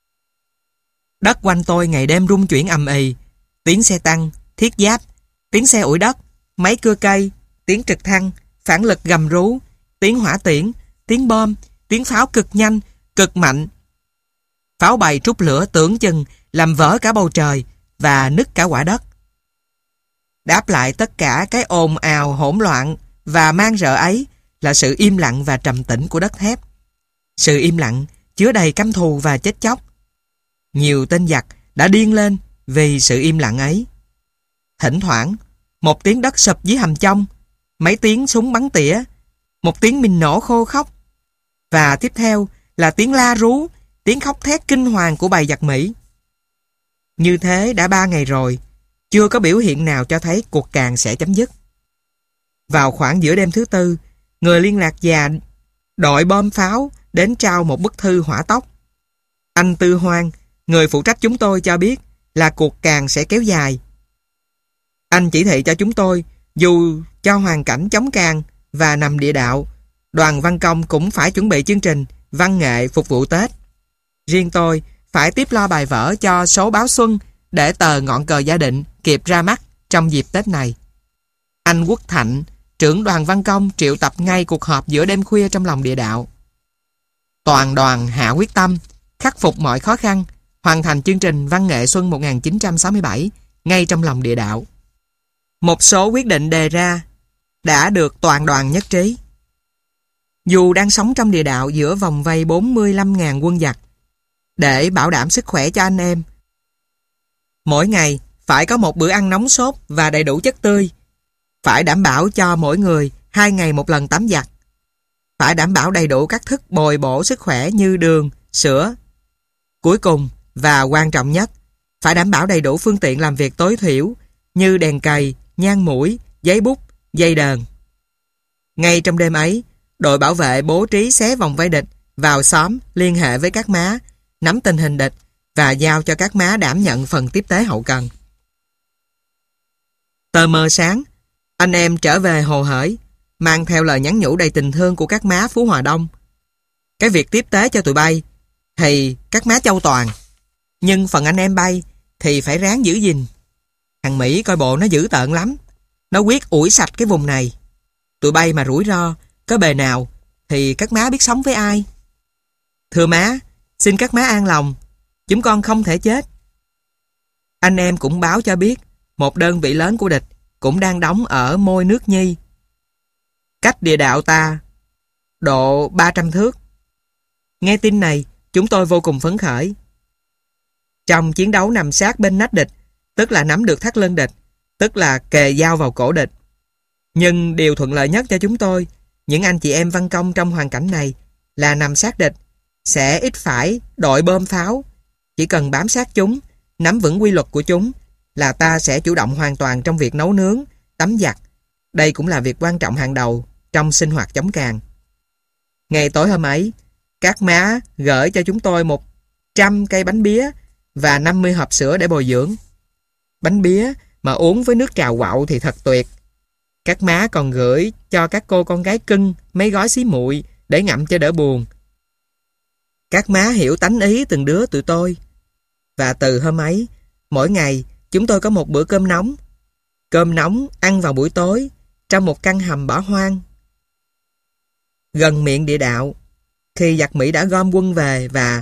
Đất quanh tôi ngày đêm rung chuyển ầm ĩ, tiếng xe tăng, thiết giáp, tiếng xe ủi đất, máy cưa cây, tiếng trực thăng, phản lực gầm rú, tiếng hỏa tiễn, tiếng bom, tiếng pháo cực nhanh, cực mạnh. Pháo bày trút lửa tưởng chừng làm vỡ cả bầu trời và nứt cả quả đất. Đáp lại tất cả cái ồn ào hỗn loạn và mang rợ ấy là sự im lặng và trầm tĩnh của đất thép. Sự im lặng chứa đầy căm thù và chết chóc. Nhiều tên giặc đã điên lên vì sự im lặng ấy. Thỉnh thoảng, một tiếng đất sụp dưới hầm trong, mấy tiếng súng bắn tỉa, một tiếng mìn nổ khô khóc, và tiếp theo là tiếng la rú, tiếng khóc thét kinh hoàng của bầy giặc Mỹ. Như thế đã ba ngày rồi, chưa có biểu hiện nào cho thấy cuộc càn sẽ chấm dứt. Vào khoảng giữa đêm thứ tư, người liên lạc già đội bom pháo đến trao một bức thư hỏa tốc. Anh Tư Hoan, người phụ trách chúng tôi, cho biết là cuộc càn sẽ kéo dài. Anh chỉ thị cho chúng tôi, dù cho hoàn cảnh chống càn và nằm địa đạo, Đoàn văn công cũng phải chuẩn bị chương trình văn nghệ phục vụ Tết. Riêng tôi phải tiếp lo bài vở cho số báo Xuân để tờ Ngọn Cờ Gia Định kịp ra mắt trong dịp Tết này. Anh Quốc Thạnh, trưởng đoàn văn công, triệu tập ngay cuộc họp giữa đêm khuya trong lòng địa đạo. Toàn đoàn hạ quyết tâm khắc phục mọi khó khăn, hoàn thành chương trình văn nghệ Xuân một nghìn chín trăm sáu mươi bảy ngay trong lòng địa đạo. Một số quyết định đề ra đã được toàn đoàn nhất trí. Dù đang sống trong địa đạo giữa vòng vây bốn mươi lăm nghìn quân giặc, để bảo đảm sức khỏe cho anh em, mỗi ngày phải có một bữa ăn nóng sốt và đầy đủ chất tươi, phải đảm bảo cho mỗi người hai ngày một lần tắm giặt, phải đảm bảo đầy đủ các thức bồi bổ sức khỏe như đường, sữa. Cuối cùng và quan trọng nhất, phải đảm bảo đầy đủ phương tiện làm việc tối thiểu như đèn cày, nhang mũi, giấy bút, dây đờn. Ngay trong đêm ấy, đội bảo vệ bố trí xé vòng vây địch vào xóm, liên hệ với các má, nắm tình hình địch và giao cho các má đảm nhận phần tiếp tế hậu cần. Tờ mờ sáng, anh em trở về hồ hởi, mang theo lời nhắn nhủ đầy tình thương của các má Phú Hòa Đông. Cái việc tiếp tế cho tụi bay thì các má châu toàn, nhưng phần anh em bay thì phải ráng giữ gìn. Thằng Mỹ coi bộ nó dữ tợn lắm, nó quyết ủi sạch cái vùng này. Tụi bay mà rủi ro có bề nào thì các má biết sống với ai. Thưa má, xin các má an lòng, chúng con không thể chết. Anh em cũng báo cho biết một đơn vị lớn của địch cũng đang đóng ở môi nước Nhi, cách địa đạo ta độ ba trăm thước. Nghe tin này, chúng tôi vô cùng phấn khởi. Trong chiến đấu nằm sát bên nách địch, tức là nắm được thắt lưng địch, tức là kề dao vào cổ địch. Nhưng điều thuận lợi nhất cho chúng tôi, những anh chị em văn công trong hoàn cảnh này, là nằm sát địch, sẽ ít phải đội bom pháo. Chỉ cần bám sát chúng, nắm vững quy luật của chúng, là ta sẽ chủ động hoàn toàn trong việc nấu nướng, tắm giặt. Đây cũng là việc quan trọng hàng đầu trong sinh hoạt chống càn. Ngày tối hôm ấy, các má gửi cho chúng tôi một trăm cây bánh bía và năm mươi hộp sữa để bồi dưỡng. Bánh bía mà uống với nước trào quạo thì thật tuyệt. Các má còn gửi cho các cô con gái cưng mấy gói xí muội để ngậm cho đỡ buồn. Các má hiểu tánh ý từng đứa tụi tôi. Và từ hôm ấy, mỗi ngày chúng tôi có một bữa cơm nóng. Cơm nóng ăn vào buổi tối trong một căn hầm bỏ hoang gần miệng địa đạo, khi giặc Mỹ đã gom quân về và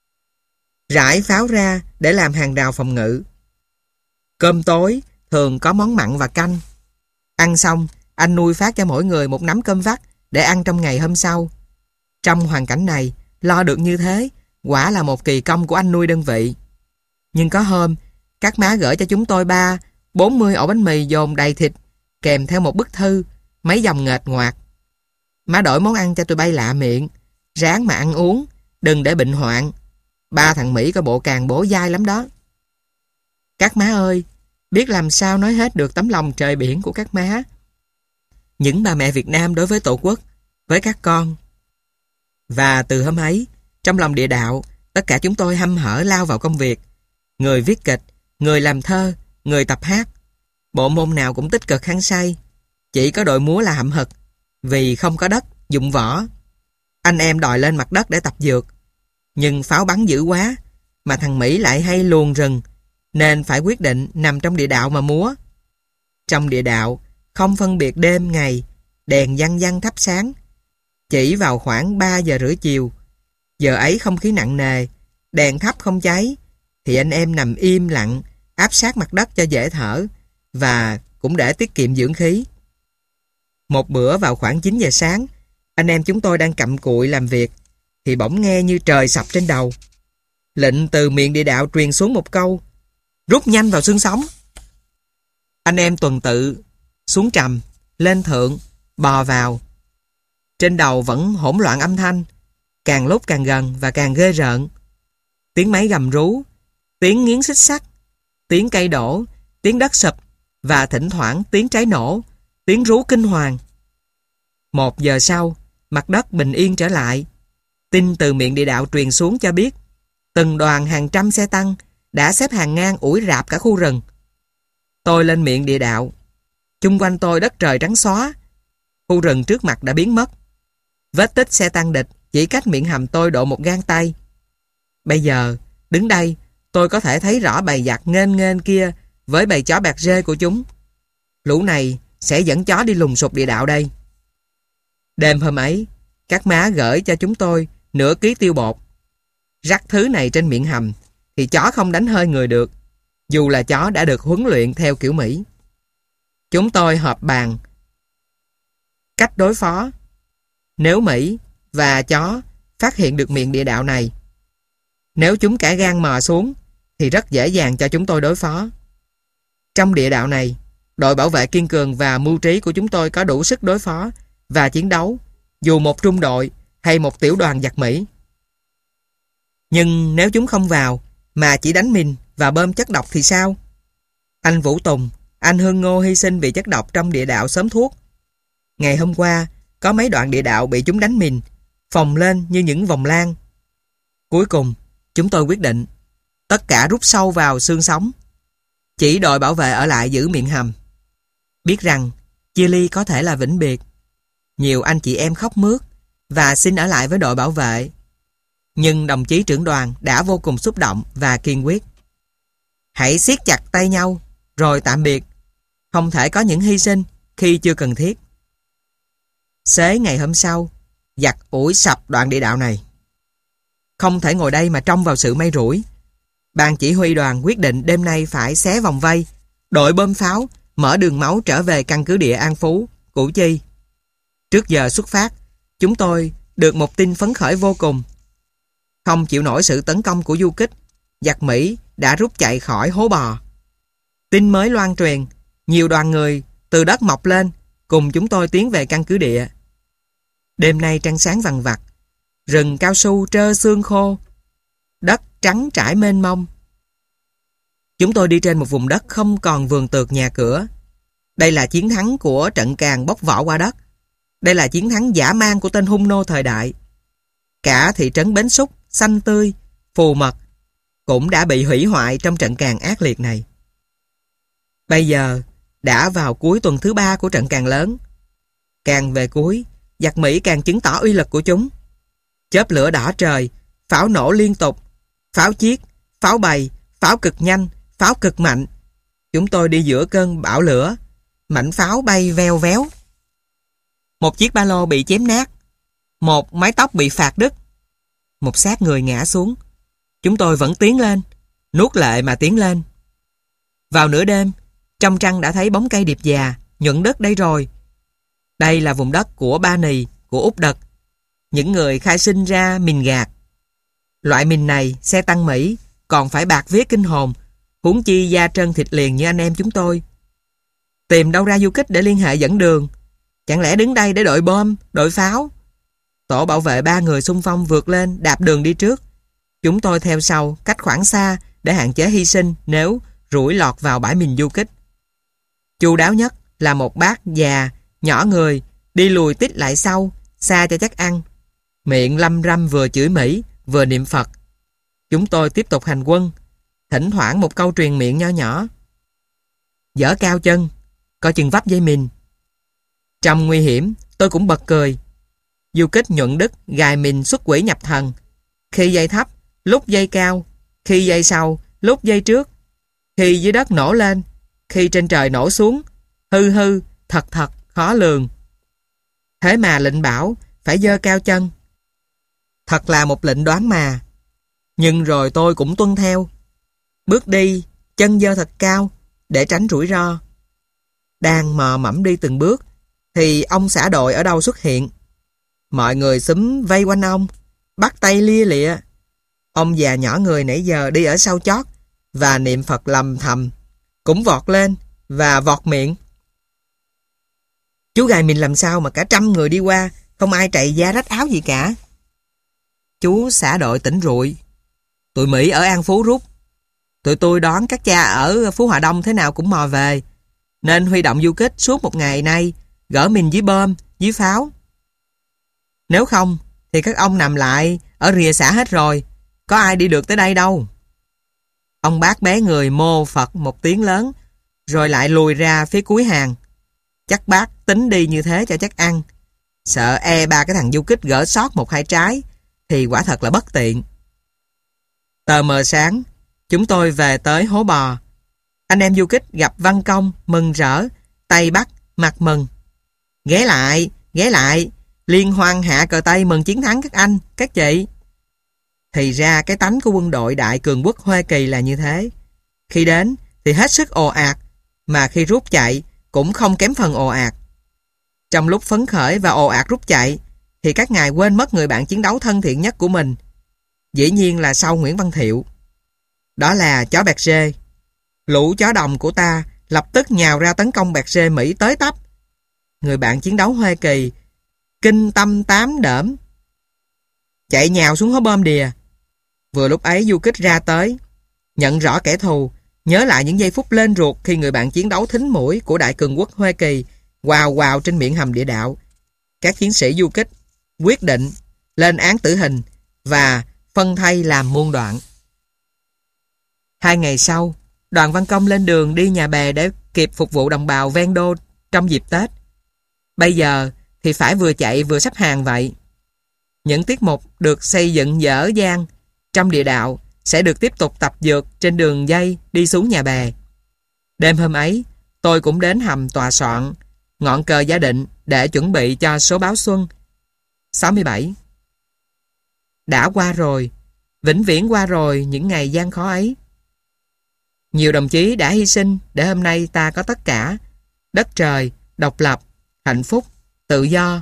rải pháo ra để làm hàng rào phòng ngự. Cơm tối thường có món mặn và canh. Ăn xong, anh nuôi phát cho mỗi người một nắm cơm vắt để ăn trong ngày hôm sau. Trong hoàn cảnh này, lo được như thế, quả là một kỳ công của anh nuôi đơn vị. Nhưng có hôm, các má gửi cho chúng tôi ba, bốn mươi ổ bánh mì dồn đầy thịt, kèm theo một bức thư, mấy dòng nghệch ngoạc. Má đổi món ăn cho tụi bay lạ miệng, ráng mà ăn uống, đừng để bệnh hoạn. Ba thằng Mỹ có bộ càng bổ dai lắm đó. Các má ơi, biết làm sao nói hết được tấm lòng trời biển của các má. Những bà mẹ Việt Nam đối với Tổ quốc, với các con. Và từ hôm ấy, trong lòng địa đạo, tất cả chúng tôi hăm hở lao vào công việc. Người viết kịch, người làm thơ, người tập hát. Bộ môn nào cũng tích cực hăng say. Chỉ có đội múa là hậm hực, vì không có đất, dụng võ. Anh em đòi lên mặt đất để tập dược. Nhưng pháo bắn dữ quá, mà thằng Mỹ lại hay luồn rừng, nên phải quyết định nằm trong địa đạo mà múa. Trong địa đạo, không phân biệt đêm ngày, đèn văng văng thắp sáng. Chỉ vào khoảng ba giờ rưỡi chiều, giờ ấy không khí nặng nề, đèn thắp không cháy, thì anh em nằm im lặng, áp sát mặt đất cho dễ thở, và cũng để tiết kiệm dưỡng khí. Một bữa vào khoảng chín giờ sáng, anh em chúng tôi đang cặm cụi làm việc, thì bỗng nghe như trời sập trên đầu. Lệnh từ miệng địa đạo truyền xuống một câu: rút nhanh vào xương sống. Anh em tuần tự xuống trầm, lên thượng, bò vào. Trên đầu vẫn hỗn loạn âm thanh, càng lúc càng gần và càng ghê rợn. Tiếng máy gầm rú, tiếng nghiến xích sắt, tiếng cây đổ, tiếng đất sụp và thỉnh thoảng tiếng trái nổ, tiếng rú kinh hoàng. Một giờ sau, mặt đất bình yên trở lại. Tin từ miệng địa đạo truyền xuống cho biết từng đoàn hàng trăm xe tăng đã xếp hàng ngang ủi rạp cả khu rừng. Tôi lên miệng địa đạo. Chung quanh tôi đất trời trắng xóa. Khu rừng trước mặt đã biến mất. Vết tích xe tăng địch chỉ cách miệng hầm tôi độ một gang tay. Bây giờ, đứng đây, tôi có thể thấy rõ bầy giặc nghênh nghênh kia với bầy chó bạc rê của chúng. Lũ này sẽ dẫn chó đi lùng sục địa đạo đây. Đêm hôm ấy, các má gửi cho chúng tôi nửa ký tiêu bột. Rắc thứ này trên miệng hầm thì chó không đánh hơi người được, dù là chó đã được huấn luyện theo kiểu Mỹ. Chúng tôi họp bàn cách đối phó nếu Mỹ và chó phát hiện được miệng địa đạo này. Nếu chúng cả gan mò xuống thì rất dễ dàng cho chúng tôi đối phó. Trong địa đạo này, đội bảo vệ kiên cường và mưu trí của chúng tôi có đủ sức đối phó và chiến đấu dù một trung đội hay một tiểu đoàn giặc Mỹ. Nhưng nếu chúng không vào mà chỉ đánh mìn và bơm chất độc thì sao? Anh Vũ Tùng, anh Hương Ngô hy sinh vì chất độc trong địa đạo xóm thuốc. Ngày hôm qua, có mấy đoạn địa đạo bị chúng đánh mìn, phồng lên như những vòng lan. Cuối cùng, chúng tôi quyết định tất cả rút sâu vào xương sống. Chỉ đội bảo vệ ở lại giữ miệng hầm. Biết rằng chia ly có thể là vĩnh biệt. Nhiều anh chị em khóc mướt và xin ở lại với đội bảo vệ. Nhưng đồng chí trưởng đoàn đã vô cùng xúc động và kiên quyết. Hãy siết chặt tay nhau rồi tạm biệt. Không thể có những hy sinh khi chưa cần thiết. Xế ngày hôm sau, giặc ủi sập đoạn địa đạo này. Không thể ngồi đây mà trông vào sự may rủi. Ban chỉ huy đoàn quyết định đêm nay phải xé vòng vây, đội bơm pháo, mở đường máu trở về căn cứ địa An Phú, Củ Chi. Trước giờ xuất phát, chúng tôi được một tin phấn khởi vô cùng. Không chịu nổi sự tấn công của du kích, giặc Mỹ đã rút chạy khỏi hố bò. Tin mới loan truyền, nhiều đoàn người từ đất mọc lên cùng chúng tôi tiến về căn cứ địa. Đêm nay trăng sáng vằng vặc, rừng cao su trơ xương khô, đất trắng trải mênh mông. Chúng tôi đi trên một vùng đất không còn vườn tược nhà cửa. Đây là chiến thắng của trận càn bốc vỏ qua đất. Đây là chiến thắng dã man của tên hung nô thời đại. Cả thị trấn Bến Xúc, xanh tươi, phù mật cũng đã bị hủy hoại trong trận càn ác liệt này. Bây giờ đã vào cuối tuần thứ ba của trận càn lớn. Càng về cuối, giặc Mỹ càng chứng tỏ uy lực của chúng. Chớp lửa đỏ trời, pháo nổ liên tục, pháo chiết, pháo bầy, pháo cực nhanh, pháo cực mạnh. Chúng tôi đi giữa cơn bão lửa, mảnh pháo bay veo véo. Một chiếc ba lô bị chém nát, một mái tóc bị phạt đứt, một xác người ngã xuống. Chúng tôi vẫn tiến lên, nuốt lệ mà tiến lên. Vào nửa đêm, trong trăng đã thấy bóng cây điệp già, nhuận đất đây rồi. Đây là vùng đất của Ba Nì, của Úc Đật, những người khai sinh ra mìn gạt. Loại mìn này, xe tăng Mỹ, còn phải bạc vía kinh hồn, huống chi da trơn thịt liền như anh em chúng tôi. Tìm đâu ra du kích để liên hệ dẫn đường? Chẳng lẽ đứng đây để đội bom, đội pháo? Tổ bảo vệ ba người xung phong vượt lên, đạp đường đi trước. Chúng tôi theo sau, cách khoảng xa để hạn chế hy sinh nếu rủi lọt vào bãi mìn du kích. Chu đáo nhất là một bác già, nhỏ người, đi lùi tít lại sau, xa cho chắc ăn. Miệng lăm răm vừa chửi Mỹ, vừa niệm Phật. Chúng tôi tiếp tục hành quân, thỉnh thoảng một câu truyền miệng nho nhỏ. Dở cao chân, coi chừng vấp dây mìn. Trong nguy hiểm, tôi cũng bật cười. Du kích nhuận đức gài mìn xuất quỷ nhập thần. Khi dây thấp, lúc dây cao. Khi dây sau, lúc dây trước. Khi dưới đất nổ lên, khi trên trời nổ xuống. Hư hư, thật thật, khó lường. Thế mà lệnh bảo phải dơ cao chân. Thật là một lệnh đoán mà. Nhưng rồi tôi cũng tuân theo. Bước đi, chân dơ thật cao, để tránh rủi ro. Đang mò mẫm đi từng bước, thì ông xã đội ở đâu xuất hiện. Mọi người xúm vây quanh ông, bắt tay lia lịa. Ông già nhỏ người nãy giờ đi ở sau chót và niệm Phật lầm thầm, cũng vọt lên và vọt miệng. Chú gài mình làm sao mà cả trăm người đi qua, không ai trầy da rách áo gì cả. Chú xã đội tỉnh rụi. Tụi Mỹ ở An Phú rút. Tụi tôi đoán các cha ở Phú Hòa Đông thế nào cũng mò về, nên huy động du kích suốt một ngày nay, gỡ mình dưới bom, dưới pháo. Nếu không, thì các ông nằm lại ở rìa xã hết rồi, có ai đi được tới đây đâu. Ông bác bé người mô Phật một tiếng lớn, rồi lại lùi ra phía cuối hàng. Chắc bác tính đi như thế cho chắc ăn. Sợ e ba cái thằng du kích gỡ sót một hai trái thì quả thật là bất tiện. Tờ mờ sáng, chúng tôi về tới hố bò. Anh em du kích gặp Văn Công mừng rỡ, tay bắt, mặt mừng. Ghé lại, ghé lại, liên hoan hạ cờ Tây mừng chiến thắng các anh, các chị. Thì ra cái tánh của quân đội Đại Cường Quốc Hoa Kỳ là như thế. Khi đến thì hết sức ồ ạt, mà khi rút chạy cũng không kém phần ồ ạt. Trong lúc phấn khởi và ồ ạt rút chạy thì các ngài quên mất người bạn chiến đấu thân thiện nhất của mình. Dĩ nhiên là sau Nguyễn Văn Thiệu. Đó là chó bẹt rê. Lũ chó đồng của ta lập tức nhào ra tấn công bẹt rê Mỹ tới tấp. Người bạn chiến đấu Hoa Kỳ kinh tâm tám đỡm, chạy nhào xuống hố bom đìa. Vừa lúc ấy du kích ra tới, nhận rõ kẻ thù, nhớ lại những giây phút lên ruột khi người bạn chiến đấu thính mũi của Đại Cường Quốc Hoa Kỳ quào quào trên miệng hầm địa đạo. Các chiến sĩ du kích quyết định lên án tử hình và phân thây làm muôn đoạn. Hai ngày sau, đoàn Văn Công lên đường đi Nhà Bè để kịp phục vụ đồng bào ven đô trong dịp Tết. Bây giờ thì phải vừa chạy vừa sắp hàng vậy. Những tiết mục được xây dựng dở dang trong địa đạo sẽ được tiếp tục tập dượt trên đường dây đi xuống Nhà Bè. Đêm hôm ấy, tôi cũng đến hầm tòa soạn ngọn cờ Gia Định để chuẩn bị cho số báo xuân sáu mươi bảy. Đã qua rồi, vĩnh viễn qua rồi những ngày gian khó ấy. Nhiều đồng chí đã hy sinh để hôm nay ta có tất cả: đất trời, độc lập, hạnh phúc, tự do.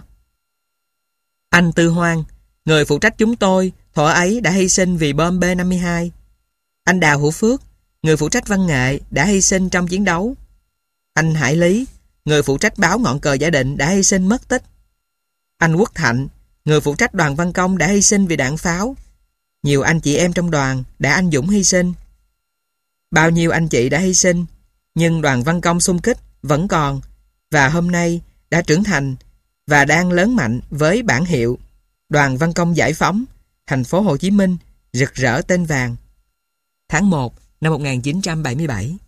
Anh Tư Hoan, người phụ trách chúng tôi, thuở ấy đã hy sinh vì bom B năm mươi hai. Anh Đào Hữu Phước, người phụ trách văn nghệ, đã hy sinh trong chiến đấu. Anh Hải Lý, người phụ trách báo Ngọn Cờ Giả Định, đã hy sinh mất tích. Anh Quốc Thạnh, người phụ trách đoàn Văn Công, đã hy sinh vì đạn pháo. Nhiều anh chị em trong đoàn đã anh dũng hy sinh. Bao nhiêu anh chị đã hy sinh, nhưng đoàn Văn Công xung kích vẫn còn, và hôm nay đã trưởng thành và đang lớn mạnh với bản hiệu Đoàn Văn Công Giải Phóng, thành phố Hồ Chí Minh rực rỡ tên vàng. Tháng một năm một nghìn chín trăm bảy mươi bảy.